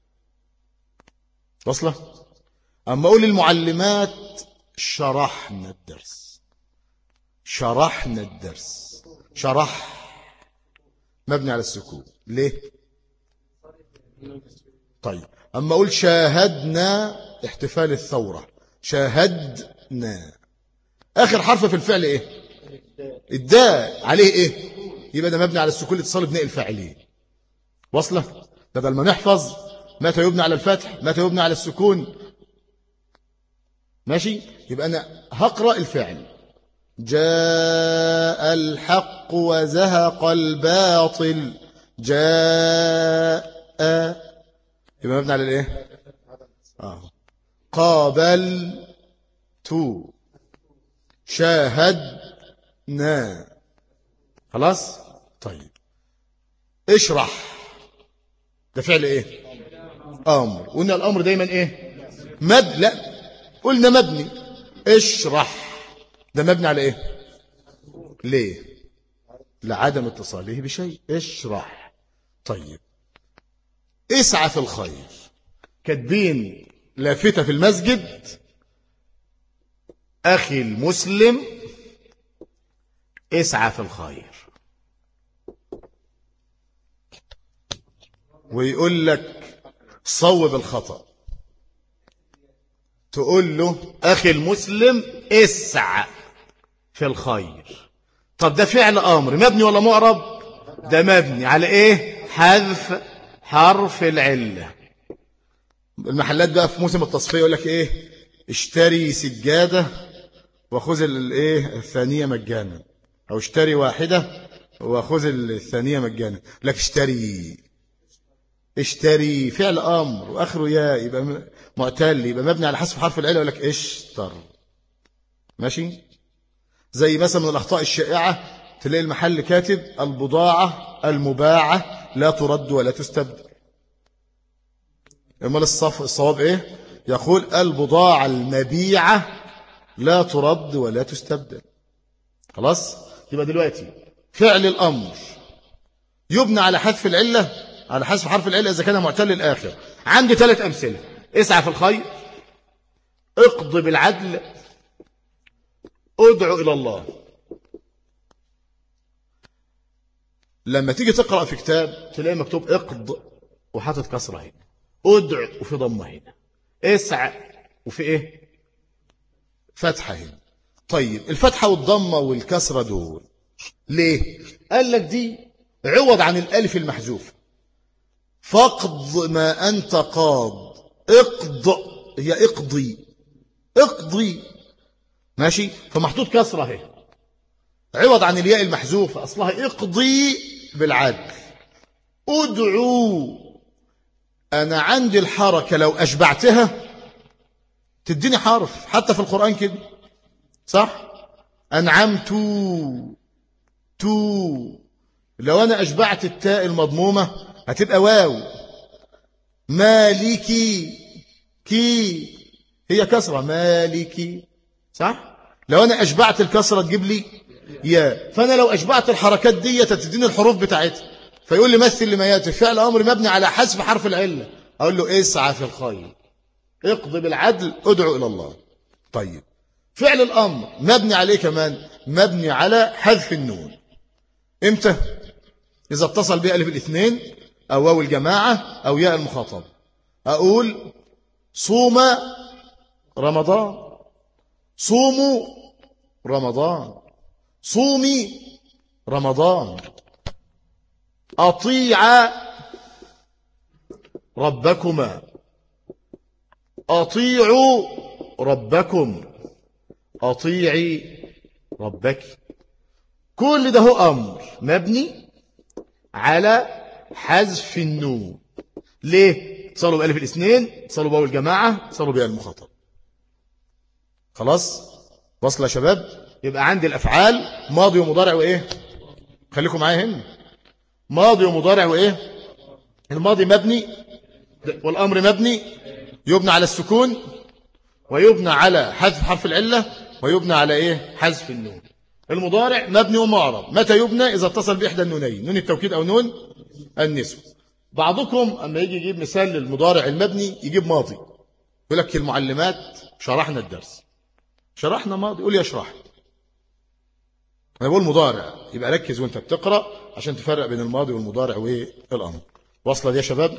Speaker 1: وصله؟ أما أقول المعلمات شرحنا الدرس، شرحنا الدرس، شرح، مبني على السكون. ليه؟ طيب أما أقول شاهدنا احتفال الثورة، شاهدنا، آخر حرف في الفعل إيه؟ الداء، عليه إيه؟ يبقى ده مبني على السكون الاتصال بناء الفاعلين. وصله؟ بدل ما نحفظ متى يبنى على الفتح متى يبنى على السكون. ماشي؟ يبقى أنا هقرأ الفعل جاء الحق وزهق الباطل، جاء، يبقى مبني على الايه؟ قابلت، شاهدنا. خلاص؟ طيب اشرح، ده فعل ايه؟ امر. قلنا الامر دايما ايه؟ لا قلنا مبني. اشرح ده مبني على ايه؟ ليه؟ لعدم اتصاله بشيء. اشرح. طيب اسعى في الخير، كاتبين لافتة في المسجد أخي المسلم اسعى في الخير، ويقول لك صوب الخطأ، تقول له أخي المسلم اسعى في الخير. طب ده فعل أمر مبني ولا معرب؟ ده مبني على إيه؟ حذف حرف العلة. المحلات بقى في موسم التصفية يقول لك إيه؟ اشتري سجادة وخذ الإيه الثانية مجانا، أو اشتري واحدة وخذ الثانية مجانا. لك اشتري فعل أمر وآخره يا، يبقى معتل، يبقى مبني على حذف حرف العلة. يقول لك اشتر. ماشي؟ زي مثلا من الأخطاء الشائعة تلاقي المحل كاتب البضاعة المباعة لا ترد ولا تستبدل. امال الصواب ايه؟ يقول البضاعة المبيعة لا ترد ولا تستبدل. خلاص؟ يبقى دلوقتي فعل الأمر يبنى على حذف العلة، على حذف حرف العلة إذا كان معتل الآخر. عندي 3 أمثلة: اسعى في الخير، اقض بالعدل، ادعو إلى الله. لما تيجي تقرأ في كتاب تلاقي مكتوب اقض وحاطط كسرة هنا، ادعو وفي ضمة هنا، اسعى وفي ايه؟ فتحة هنا. طيب الفتحة والضمة والكسرة دول ليه؟ قال لك دي عوض عن الالف المحذوف. فاقض ما أنت قاض، اقض هي اقضي، اقضي. ماشي؟ فمحطوط كسرة اهي عوض عن الياء المحذوفة، أصلها اقضي بالعدل. ادعو، أنا عندي الحركة لو أشبعتها تديني حرف، حتى في القرآن كده صح؟ أنعمت تو، لو أنا أشبعت التاء المضمومة هتبقى واو. مالكي، كي هي كسرة، مالكي، صح؟ لو أنا أشبعت الكسرة تجيب لي يا، فأنا لو أشبعت الحركات دي تديني الحروف بتاعتها. فيقول لي مثل لما ياتي فعل أمر مبني على حذف حرف العلة، أقول له اسعى في الخير، اقضي بالعدل، ادعو إلى الله. طيب فعل الأمر مبني عليه كمان، مبني على حذف النون. امتى؟ إذا اتصل بها ألف الاثنين أو واو الجماعة أو ياء المخاطب. أقول صوم رمضان، صوموا رمضان، صومي رمضان. أطيع ربكما، أطيعوا ربكم، أطيعي ربك. كل ده هو أمر مبني على حذف النون. ليه؟ اتصلوا بألف الاثنين، اتصلوا بواو الجماعة، اتصلوا بياء المخاطب. خلاص وصل يا شباب؟ يبقى عندي الأفعال ماضي ومضارع وإيه؟ خليكم معايا هنا، ماضي ومضارع وإيه؟ الماضي مبني والأمر مبني، يبنى على السكون ويبنى على حذف حرف العلة ويبنى على إيه؟ حذف النون. المضارع مبني ومعرب، متى يبنى؟ إذا اتصل بإحدى النونين، نون التوكيد أو نون النسوة. بعضكم أما يجي يجيب مثال للمضارع المبني يجيب ماضي، يقول لك المعلمات شرحنا الدرس، شرحنا ماضي، يقول يشرح. أنا بقول مضارع، يبقى ركز وانت بتقرأ عشان تفرق بين الماضي والمضارع والأمر. واصلة دي يا شباب؟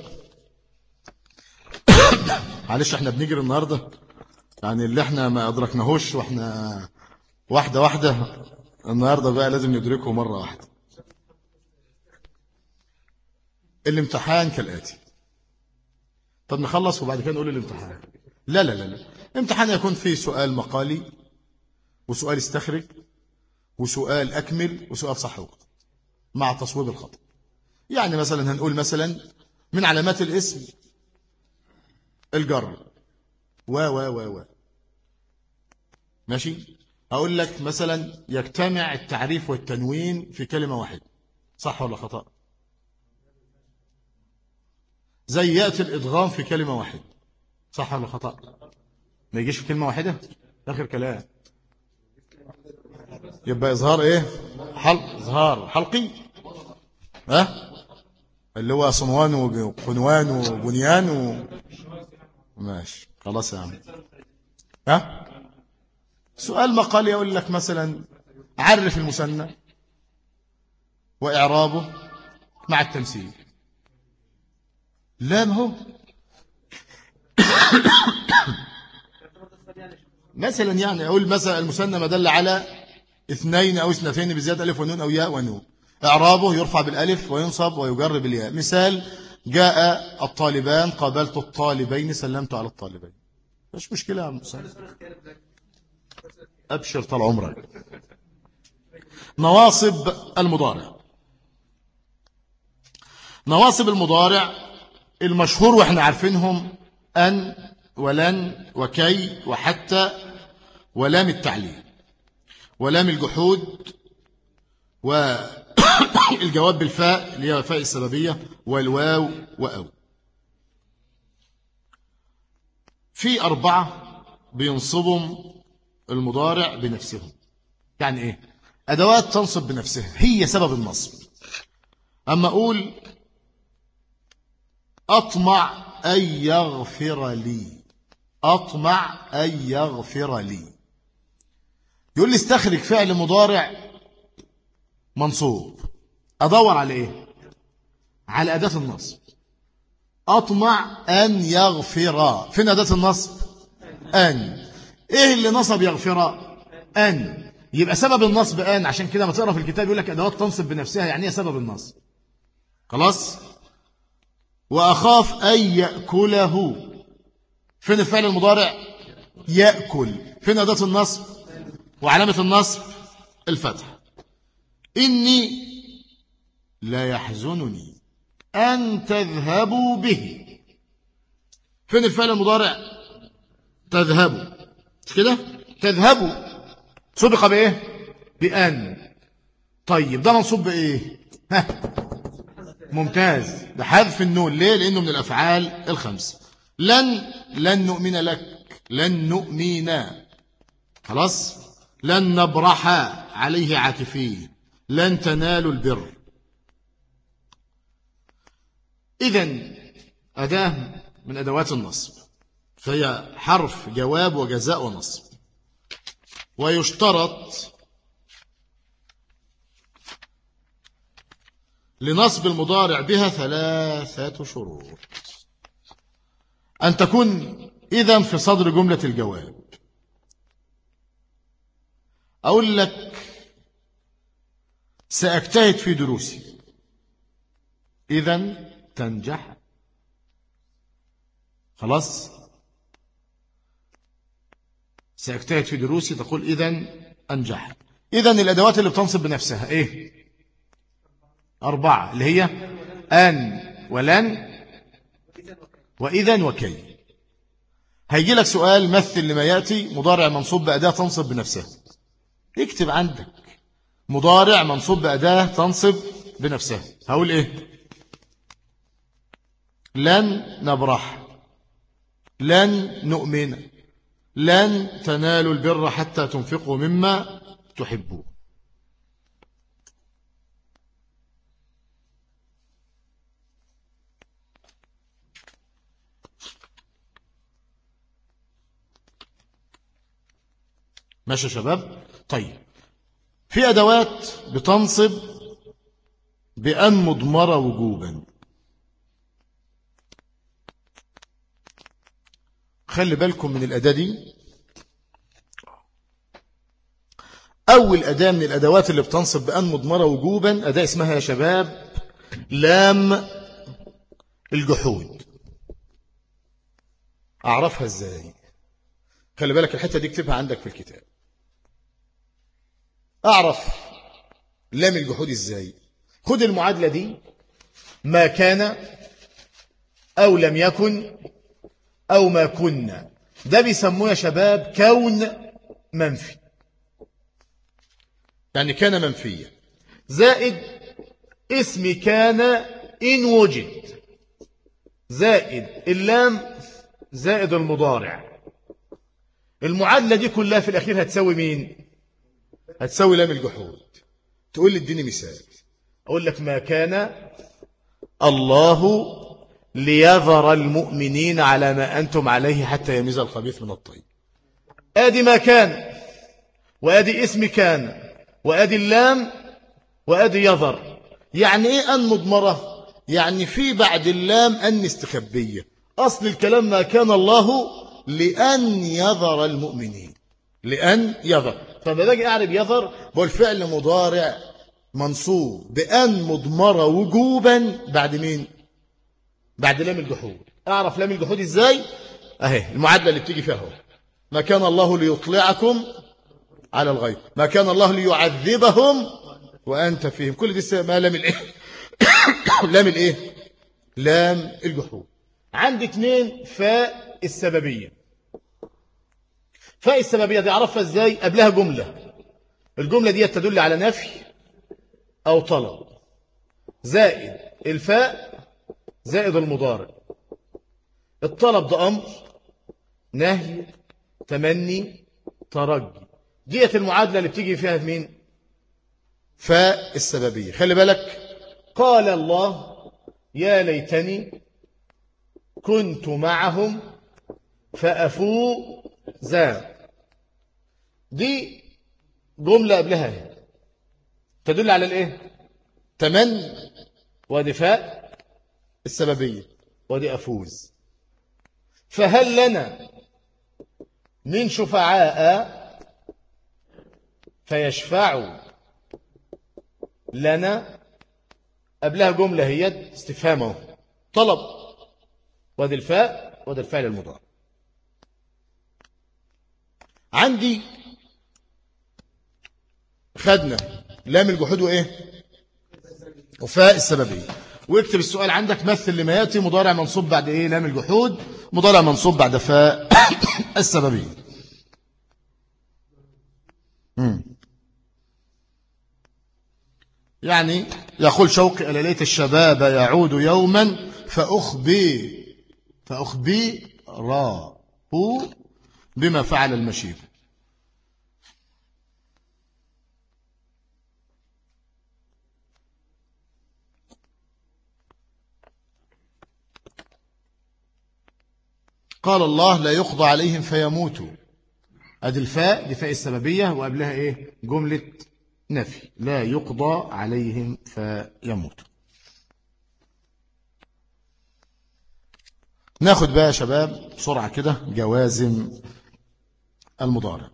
Speaker 1: معلش احنا بنجري النهاردة، يعني اللي احنا ما أدركناهوش واحنا واحدة واحدة، النهاردة بقى لازم ندركه مرة واحدة. الامتحان كالآتي. طب نخلص وبعد كده نقول الامتحان. لا لا لا لا، امتحان يكون فيه سؤال مقالي وسؤال استخرج وسؤال أكمل وسؤال صح وغلط مع تصويب الخطأ. يعني مثلا هنقول مثلا من علامات الاسم الجر و ماشي. هقول لك مثلا يجتمع التعريف والتنوين في كلمة واحدة، صح ولا خطأ؟ زي يأتي الإدغام في كلمة واحدة، صح ولا خطأ؟ ما يجيش في كلمة واحدة، آخر كلام. يبقى إظهار إيه؟ إظهار حلقي، ها؟ اللي هو صنوان وقنوان وبنيان ماشي خلاص يا عم. ها؟ سؤال مقالي يقول لك مثلا عرف المثنى وإعرابه مع التمثيل. لا ما هو مثلا يعني أقول مثلا المثنى ما دل على اثنين أو اثنتين بزيادة ألف ونون أو ياء ونون، إعرابه يرفع بالألف وينصب ويجر بالياء. مثال جاء الطالبان، قابلت الطالبين، سلمت على الطالبين. مش مشكلة يا عم أبشر طال عمرك. نواصب المضارع. نواصب المضارع المشهور واحنا عارفينهم أن ولن وكي وحتى ولام التعليل ولام الجحود والجواب بالفاء اللي هي فاء السببية والواو وأو. في 4 بينصبهم المضارع بنفسهم. يعني ايه؟ أدوات تنصب بنفسها هي سبب النصب. أما أقول أطمع أن يغفر لي، أطمع أن يغفر لي. يقول لي استخرج فعل مضارع منصوب، أدور على إيه؟ على أداة النصب. أطمع أن يغفر، فين أداة النصب؟ أن. إيه اللي نصب يغفر؟ أن. يبقى سبب النصب أن. عشان كده ما تقرأ في الكتاب يقول لك أدوات تنصب بنفسها، يعني هي سبب النصب. خلاص. وأخاف أن يأكله، فين الفعل المضارع؟ يأكل. فين أداة النصب وعلامة النصب؟ الفتح. إني لا يحزنني أن تذهبوا به، فين الفعل المضارع؟ تذهبوا، مش كده؟ تذهبوا. سبق بإيه؟ بأن. طيب ده منصوب بإيه؟ ممتاز، بحذف النون. ليه؟ لأنه من الأفعال الخمس. لن نؤمن لك، لن نؤمن، خلاص. لن نبرح عليه عاكفين، لن تنالوا البر. إذن أداة من أدوات النصب، فهي حرف جواب وجزاء ونصب. ويشترط لنصب المضارع بها 3 شروط. أن تكون إذن في صدر جملة الجواب. أقول لك سأجتهد في دروسي، إذن تنجح. خلاص، سأجتهد في دروسي تقول إذن أنجح. إذن الأدوات اللي بتنصب بنفسها إيه؟ 4، اللي هي أن ولن وإذن وكي. هيجي لك سؤال مثل لما يأتي مضارع منصوب بأداة تنصب بنفسها. اكتب عندك مضارع منصوب بأداة تنصب بنفسها. هقول إيه؟ لن نبرح، لن نؤمن، لن تنالوا البر حتى تنفقوا مما تحبون. ماشي يا شباب؟ طيب، في أدوات بتنصب بأن مضمرة وجوبا. خلي بالكم من الأداة دي. أول أداة من الأدوات اللي بتنصب بأن مضمرة وجوبا أداة اسمها يا شباب لام الجحود. أعرفها إزاي؟ خلي بالك الحتة دي اكتبها عندك في الكتاب. أعرف لام الجحود إزاي؟ خد المعادلة دي، ما كان أو لم يكن أو ما كنا، ده بيسموه يا شباب كون منفي. يعني كان منفية زائد اسم كان إن وجد زائد اللام زائد المضارع. المعادلة دي كلها في الأخير هتساوي مين؟ هتساوي لام الجحود. تقول لي اديني مثال. أقول لك ما كان الله ليذر المؤمنين على ما أنتم عليه حتى يميز الخبيث من الطيب. آدي ما كان، وآدي اسم كان، وآدي اللام، وآدي يذر. يعني إيه أن مضمرة؟ يعني في بعد اللام أن استخبية. أصل الكلام ما كان الله لأن يذر المؤمنين، لأن يذر. فما باجي أعرف يذر بقول فعل مضارع منصوب بأن مضمرة وجوبا بعد مين؟ بعد لام الجحود. أعرف لام الجحود إزاي؟ أهي المعادلة اللي بتيجي فيها هو. ما كان الله ليطلعكم على الغيب، ما كان الله ليعذبهم وأنت فيهم. كل دي اسمها لام الإيه؟ لام الإيه؟ لام الجحود. عندي 2 فاء السببية. فاء السببية دي أعرفها إزاي؟ قبلها جملة. الجملة دي تدل على نفي أو طلب زائد الفاء زائد المضارع. الطلب ده أمر، نهي، تمني، ترجي. ديت المعادلة اللي بتيجي فيها مين؟ فاء السببية. خلي بالك، قال الله يا ليتني كنت معهم فأفوز. دي جملة قبلها تدل على الايه؟ تمن، ودي فاء السببية، ودي أفوز. فهل لنا من شفعاء فيشفعوا لنا؟ قبلها جملة هي استفهامه طلب، ودي الفاء ودي الفعل المضارع. عندي خدنا لام الجحود وايه؟ وفاء السببية. واكتب السؤال عندك مثل لما يأتي مضارع منصوب بعد ايه؟ لام الجحود، مضارع منصوب بعد فاء السببية. مم. يعني يقول شوقي ألا ليت الشباب يعود يوما فأخبي راه بما فعل المشيب. قال الله لا يقضى عليهم فيموتوا. ادي الفاء دي فاء السببية وقبلها ايه جملة نفي لا يقضى عليهم فيموتوا. ناخد بقى يا شباب بسرعة كده جوازم المضارع.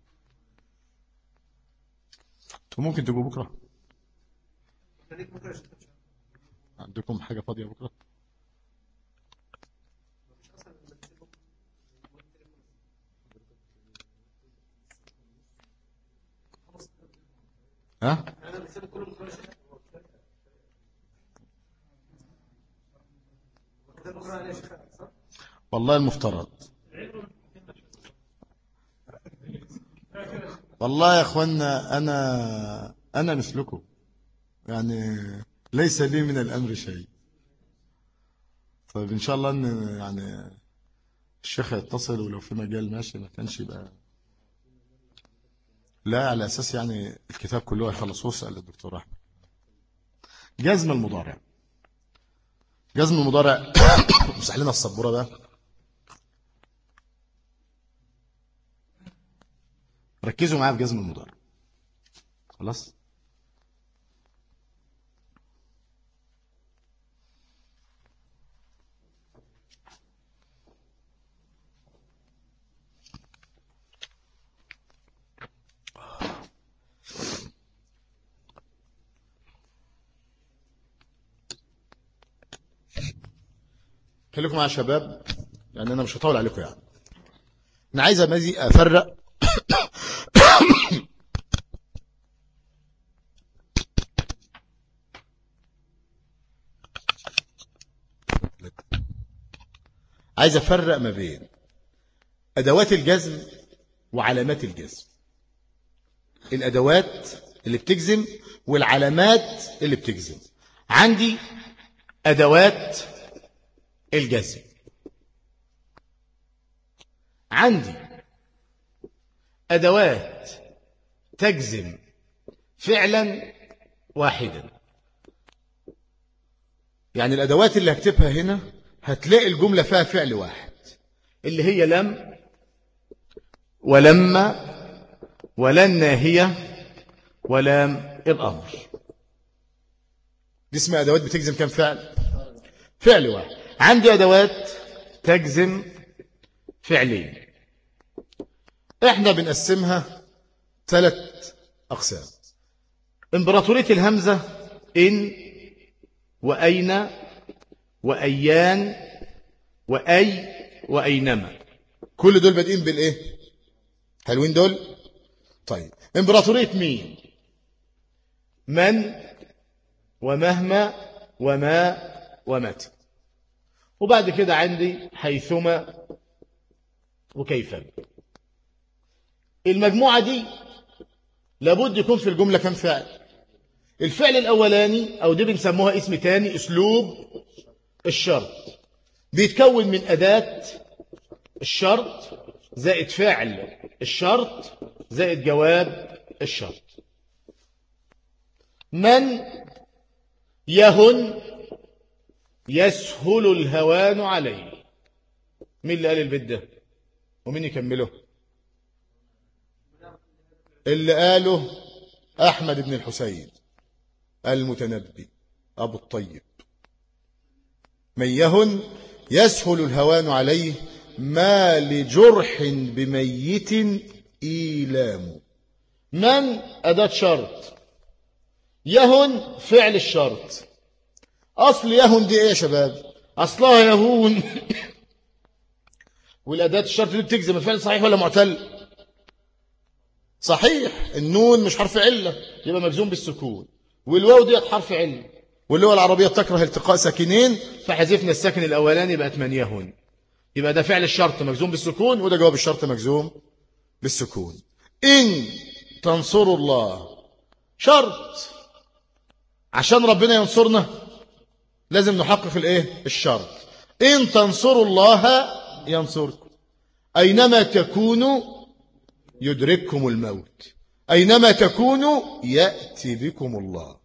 Speaker 1: ممكن تجوا بكرة عندكم حاجة فاضية بكرة؟ ها؟ والله المفترض. والله يا اخوانا انا مثلكم يعني ليس لي من الامر شيء. طيب ان شاء الله ان يعني الشيخ يتصل ولو في مجال ماشي ما كانش يبقى لا على اساس يعني الكتاب كله هيخلصوه. اسال الدكتور احمد. جزم المضارع. جزم المضارع امسح لنا السبوره بقى. ركزوا معايا في جزم المضارع. خلاص خليكم معايا يا شباب يعني انا مش هطول عليكم. يعني انا عايز افرق عايز افرق ما بين ادوات الجزم وعلامات الجزم. الادوات اللي بتجزم والعلامات اللي بتجزم. عندي ادوات الجزم. عندي ادوات تجزم فعلا واحدا. يعني الادوات اللي هكتبها هنا هتلاقي الجملة فيها فعل واحد اللي هي لم ولما ولن ناهية ولام الأمر. دي اسمها أدوات بتجزم كم فعل؟ فعل واحد. عندي أدوات تجزم فعلين. احنا بنقسمها 3 أقسام. إمبراطورية الهمزة إن وأين وأيان وأي وأينما. كل دول بادئين بالإيه؟ حلوين دول؟ طيب إمبراطورية مين؟ من ومهما وما ومتى. وبعد كده عندي حيثما وكيفما. المجموعة دي لابد يكون في الجملة كم فعل؟ الفعل الأولاني أو دي بنسموها اسم تاني أسلوب الشرط. بيتكون من أداة الشرط زائد فعل الشرط زائد جواب الشرط. من يهن يسهل الهوان عليه. مين اللي قال البيت ده ومين يكمله؟ اللي قاله أحمد بن الحسين المتنبي أبو الطيب. من يهن يسهل الهوان عليه ما لجرح بميت إيلام. من أداة شرط. يهن فعل الشرط. أصل يهن دي إيه يا شباب؟ أصلها يهون والأداة الشرط دي بتجزم الفعل صحيح ولا معتل؟ صحيح. النون مش حرف علة يبقى مجزوم بالسكون والواو ديت حرف علة واللغة العربية تكره التقاء ساكنين فحذفنا الساكن الأولاني بقت من يهن. يبقى ده فعل الشرط مجزوم بالسكون وده جواب الشرط مجزوم بالسكون. إن تنصروا الله، شرط عشان ربنا ينصرنا لازم نحقق الايه؟ الشرط. إن تنصروا الله ينصركم، أينما تكونوا يدرككم الموت، أينما تكونوا يأتي بكم الله،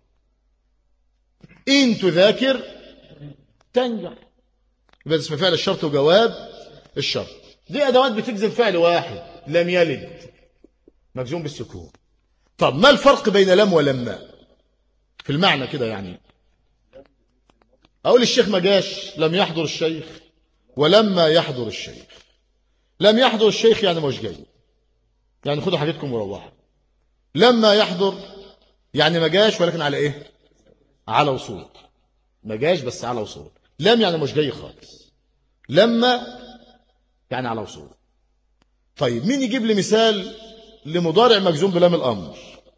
Speaker 1: إن تذاكر تنجح. يبقى اسم فعل الشرط وجواب الشرط. دي أدوات بتجزم فعل واحد، لم يلد مجزوم بالسكون. طب ما الفرق بين لم ولما في المعنى كده؟ يعني أقول الشيخ ما جاش، لم يحضر الشيخ، ولما يحضر الشيخ. لم يحضر الشيخ يعني مش جاي، يعني خدوا حاجتكم وروحوا. لما يحضر يعني ما جاش ولكن على ايه؟ على وصول. ما جاش بس على وصول. لم يعني مش جاي خالص، لما يعني على وصول. طيب مين يجيب لي مثال لمضارع مجزوم بلام الأمر؟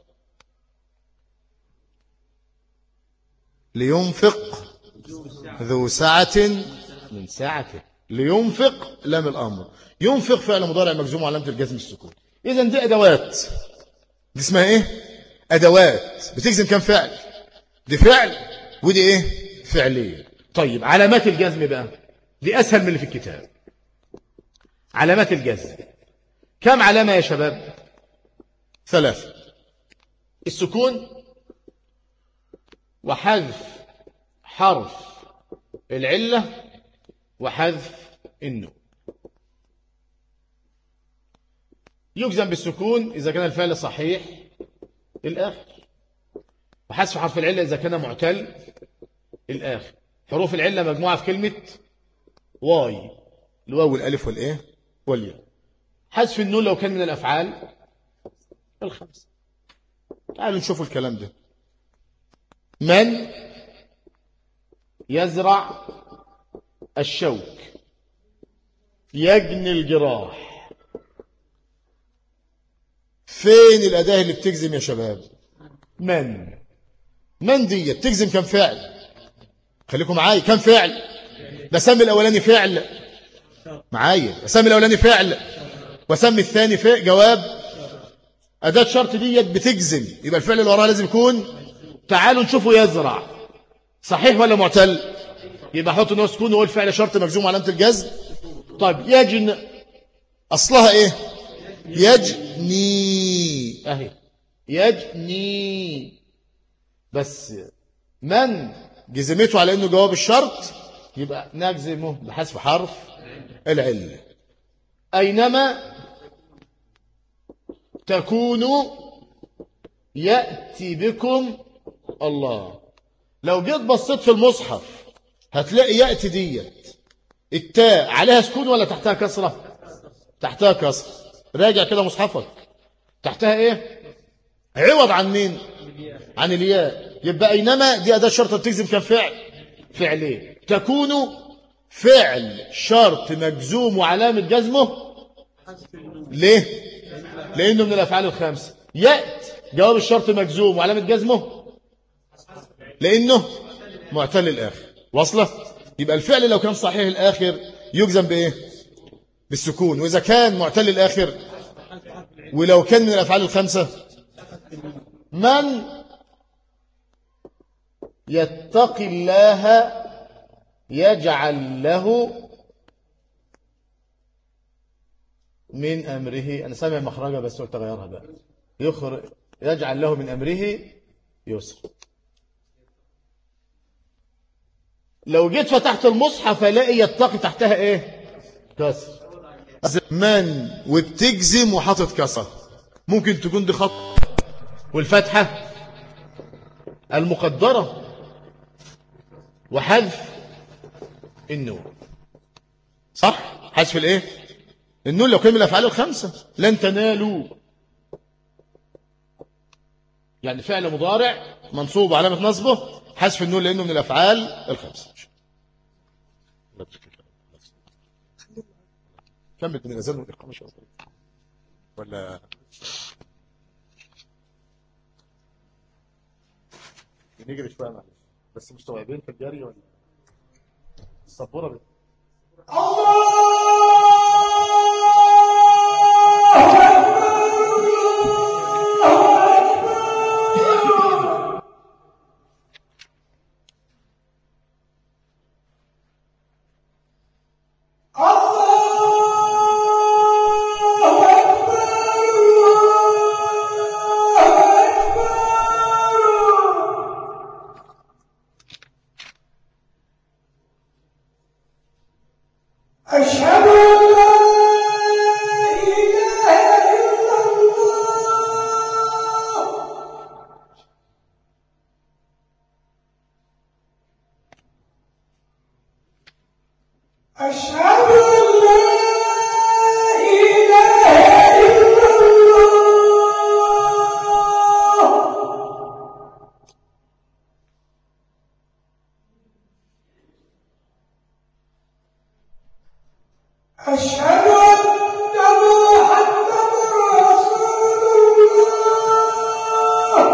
Speaker 1: لينفق ذو سعة من سعته. لينفق لام الأمر. ينفق فعل مضارع مجزوم وعلامة الجزم السكون. إذا دي أدوات، دي اسمها إيه؟ أدوات بتجزم كم فعل؟ دي فعل ودي إيه؟ فعلية. طيب علامات الجزم بقى دي أسهل من اللي في الكتاب. علامات الجزم كم علامة يا شباب؟ 3: السكون، وحذف حرف العلة، وحذف النون. يجزم بالسكون إذا كان الفعل صحيح الآخر، وحذف حرف العلة إذا كان معتل الآخر. حروف العلة مجموعة في كلمة واي، الواو والألف والإيه والياء. حذف النون لو كان من الأفعال الخمسة. تعالوا نشوفوا الكلام ده. من يزرع الشوك يجني الجراح. فين الأداة اللي بتجزم يا شباب؟ من دي بتجزم كم فعل؟ خليكم معايا، كم فعل؟ بسمي الأولاني فعل معايا، بسمي الأولاني فعل وسمي الثاني فعل جواب. أداة شرط دي بتجزم، يبقى الفعل اللي وراها لازم يكون. تعالوا نشوفوا يزرع صحيح ولا معتل؟ يبقى حط نص سكون وقول فعل شرط مجزوم علامة الجزم. طيب يجن أصلها إيه؟ يجني أهي، يجني. بس من جزمته على إنه جواب الشرط، يبقى نجزمه بحذف حرف العلة. أينما تكونوا يأتي بكم الله. لو جيت بصيت في المصحف هتلاقي يأتي ديت التاء عليها سكون ولا تحتها كسرة؟ تحتها كسرة. راجع كده مصحفك، تحتها ايه؟ عوض عن مين؟ عن الياء. يبقى أينما دي أداة شرط بتجزم كم فعل؟ فعلين. تكونوا فعل شرط مجزوم وعلامة جزمه ليه؟ لأنه من الأفعال الخمسة. يأتي جواب الشرط مجزوم وعلامة جزمه لأنه معتل الآخر. واصلة؟ يبقى الفعل لو كان صحيح الآخر يجزم بإيه؟ بالسكون. وإذا كان معتل الآخر، ولو كان من الأفعال الخمسة. من يتقي الله يجعل له من أمره، أنا سامع مخرجة بس قلت أغيرها بقى، يجعل له من أمره يسر. لو جيت فتحت المصحف الاقي يتقي تحتها ايه؟ كسر. من وبتجزم وحاطط كسر، ممكن تكون دي خط والفتحة المقدرة وحذف النون. صح؟ حذف الايه؟ النون لو كان من الافعال الخمسة. لن تنالوا يعني فعل مضارع منصوب علامة نصبه حذف النون لأنه من الأفعال الخمسة. كمل من الأذان والإقامة شوية ولا نجري شوية معلش بس مستوعبين في الجري ولا السبورة بي. الله
Speaker 2: أشهد أن لا إله إلا الله. أشهد أن لا إله إلا الله. أشهد أن محمدا رسول الله.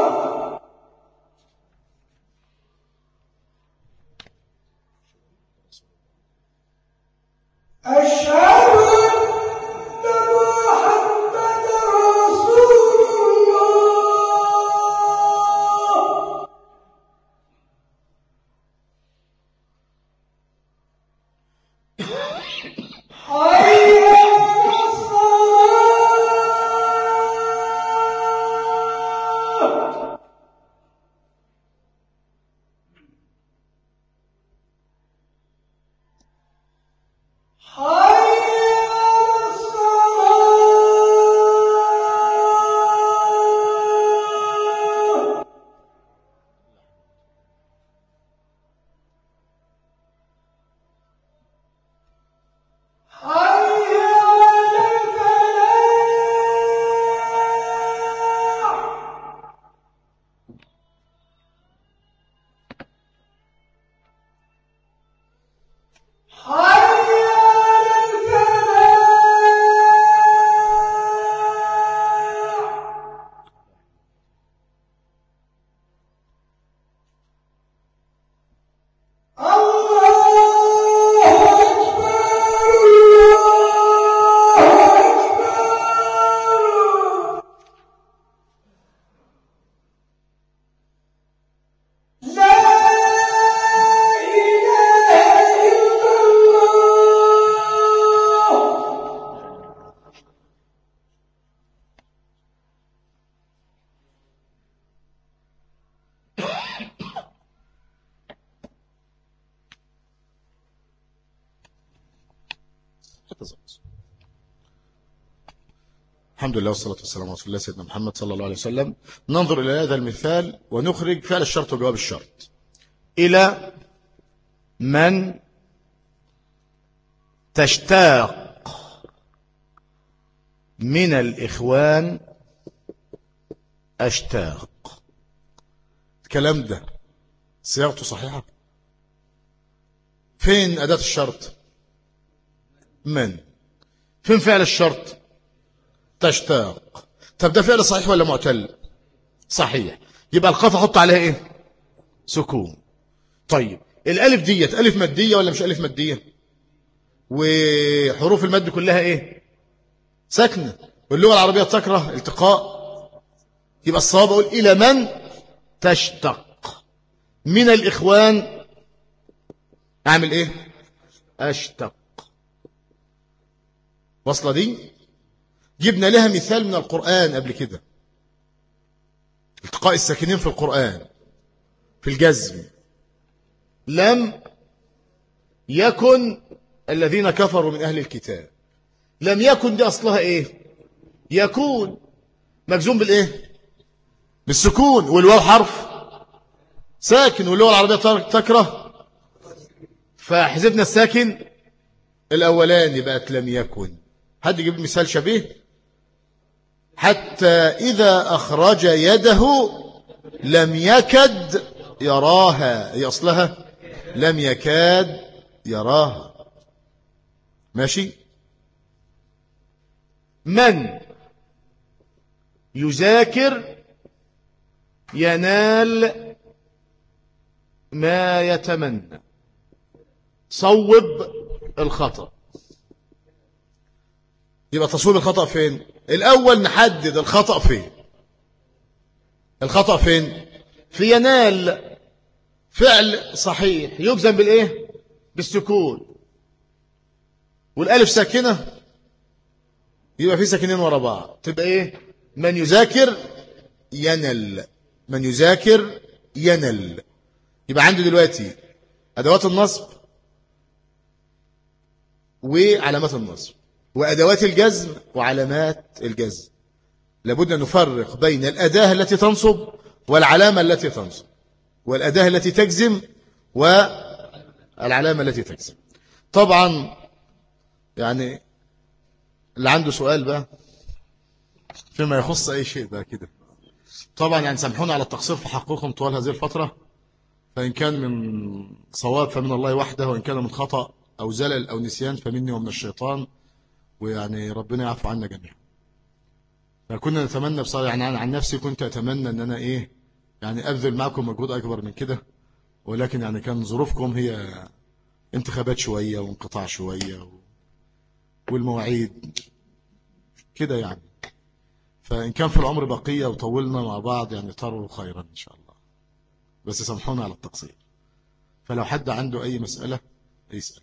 Speaker 2: أشهد أن محمدا رسول الله. حي على الصلاة. حي على الصلاة. حي على الفلاح. حي على الفلاح. الله أكبر. الله أكبر. لا إله إلا الله.
Speaker 1: الحمد لله والصلاة والسلام على رسول الله سيدنا محمد صلى الله عليه وسلم. ننظر إلى هذا المثال ونخرج فعل الشرط وجواب الشرط. إلى من تشتاق من الإخوان أشتاق. الكلام ده صياغته صحيحة؟ فين أداة الشرط؟ من؟ فين فعل الشرط؟ تشتاق. طب ده فعل صحيح ولا معتل؟ صحيح. يبقى القاف احط عليها ايه؟ سكون. طيب الالف ديت الف ماديه ولا مش الف ماديه؟ وحروف المد كلها ايه؟ ساكنه. واللغه العربيه تكره التقاء. يبقى الصواب اقول الى من تشتق من الاخوان اعمل ايه؟ اشتق. وصله دي جبنا لها مثال من القرآن قبل كده. التقاء الساكنين في القرآن في الجزم. لم يكن الذين كفروا من أهل الكتاب. لم يكن دي أصلها إيه؟ يكون مجزوم بالإيه؟ بالسكون. والواو حرف ساكن واللغة العربية تكره. فحذفنا الساكن الأولاني بقت لم يكن. حد يجيب مثال شبيه؟ حتى إذا أخرج يده لم يكد يراها. هي أصلها لم يكاد يراها. ماشي. من يذاكر ينال ما يتمنى. صوب الخطأ. يبقى تصويب الخطأ فين؟ الأول نحدد الخطأ فين. الخطأ فين؟ في ينال. فعل صحيح يجزم بالإيه؟ بالسكون. والألف ساكنة يبقى في ساكنين ورا بعض تبقى إيه؟ من يذاكر ينل. من يذاكر ينل. يبقى عندي دلوقتي أدوات النصب وعلامات النصب وأدوات الجزم وعلامات الجزم. لابد أن نفرق بين الأداة التي تنصب والعلامة التي تنصب، والأداة التي تجزم والعلامة التي تجزم. طبعا يعني اللي عنده سؤال بقى فيما يخص أي شيء بقى كده، طبعا يعني سامحونا على التقصير في حقكم طوال هذه الفترة، فإن كان من صواب فمن الله وحده، وإن كان من خطأ أو زلل أو نسيان فمني ومن الشيطان، ويعني ربنا يعفو عنا جميعا. فكنا نتمنى بصراحة، يعني أنا عن نفسي كنت أتمنى أن أنا يعني أبذل معكم مجهود أكبر من كده، ولكن يعني كان ظروفكم هي انتخابات شوية وانقطاع شوية والمواعيد كده يعني. فإن كان في العمر بقية وطولنا مع بعض يعني تروا خيرا إن شاء الله، بس سامحونا على التقصير. فلو حد عنده أي مسألة يسأل.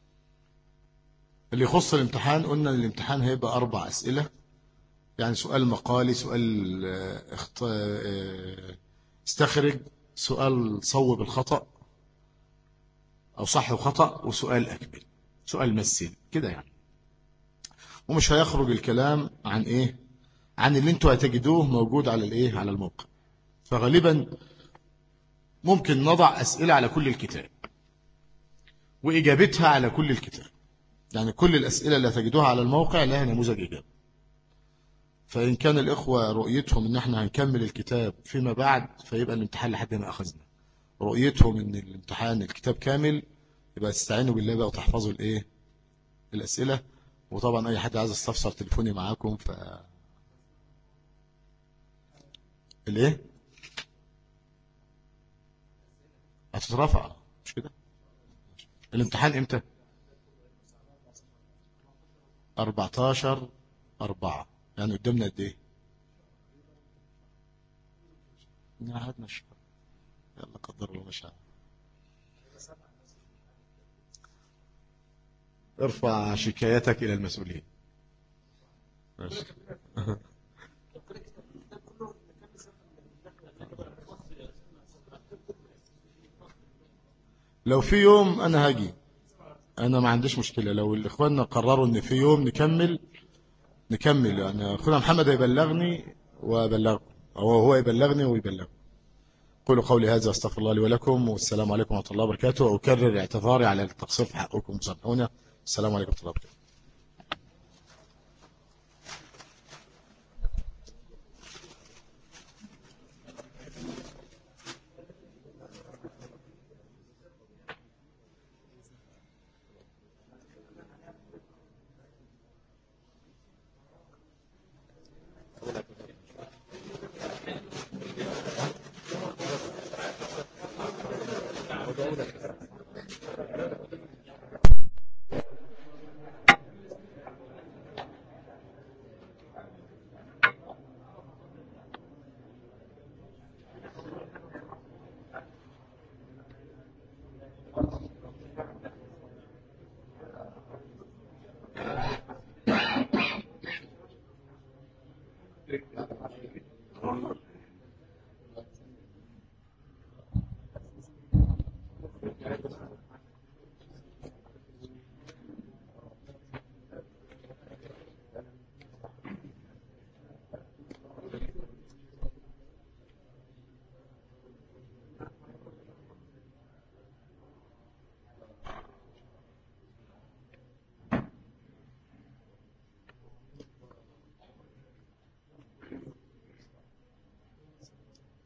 Speaker 1: اللي يخص الامتحان قلنا الامتحان هيبقى 4 أسئلة، يعني سؤال مقالي، سؤال استخرج، سؤال صوب الخطأ أو صح وخطأ، وسؤال أكمل، سؤال مثل كده يعني. ومش هيخرج الكلام عن عن اللي انتوا هتجدوه موجود على على الموقع. فغالبا ممكن نضع أسئلة على كل الكتاب وإجابتها على كل الكتاب، يعني كل الأسئلة اللي تجدوها على الموقع لها نموذج إجابة. فإن كان الإخوة رؤيتهم إن احنا هنكمل الكتاب فيما بعد فيبقى الامتحان لحد ما أخذنا، رؤيتهم إن الامتحان الكتاب كامل يبقى تستعينوا بالله بقى وتحفظوا الأسئلة. وطبعا أي حد عايز يستفسر تليفوني معاكم. هتترفع مش كده؟ الامتحان امتى؟ 14/4، يعني قدامنا قد ايه؟ قعدنا شهر، يلا قدر الله ما شاء. ارفع شكايتك الى المسؤولين. ماشي. لو في يوم انا هاجي، انا ما عنديش مشكلة. لو الاخوان قرروا ان في يوم نكمل يعني اخونا محمد يبلغني وابلغكم، او هو يبلغني ويبلغكم. قولوا قولي هذا واستغفر الله لي ولكم، والسلام عليكم ورحمة الله وبركاته. واكرر اعتذاري على التقصير في حقكم، سامحونا. السلام عليكم ورحمة الله وبركاته.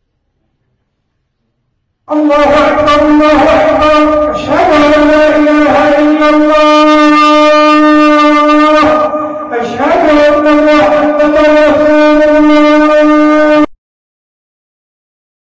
Speaker 2: الله أكبر الله أكبر أشهد أن لا إله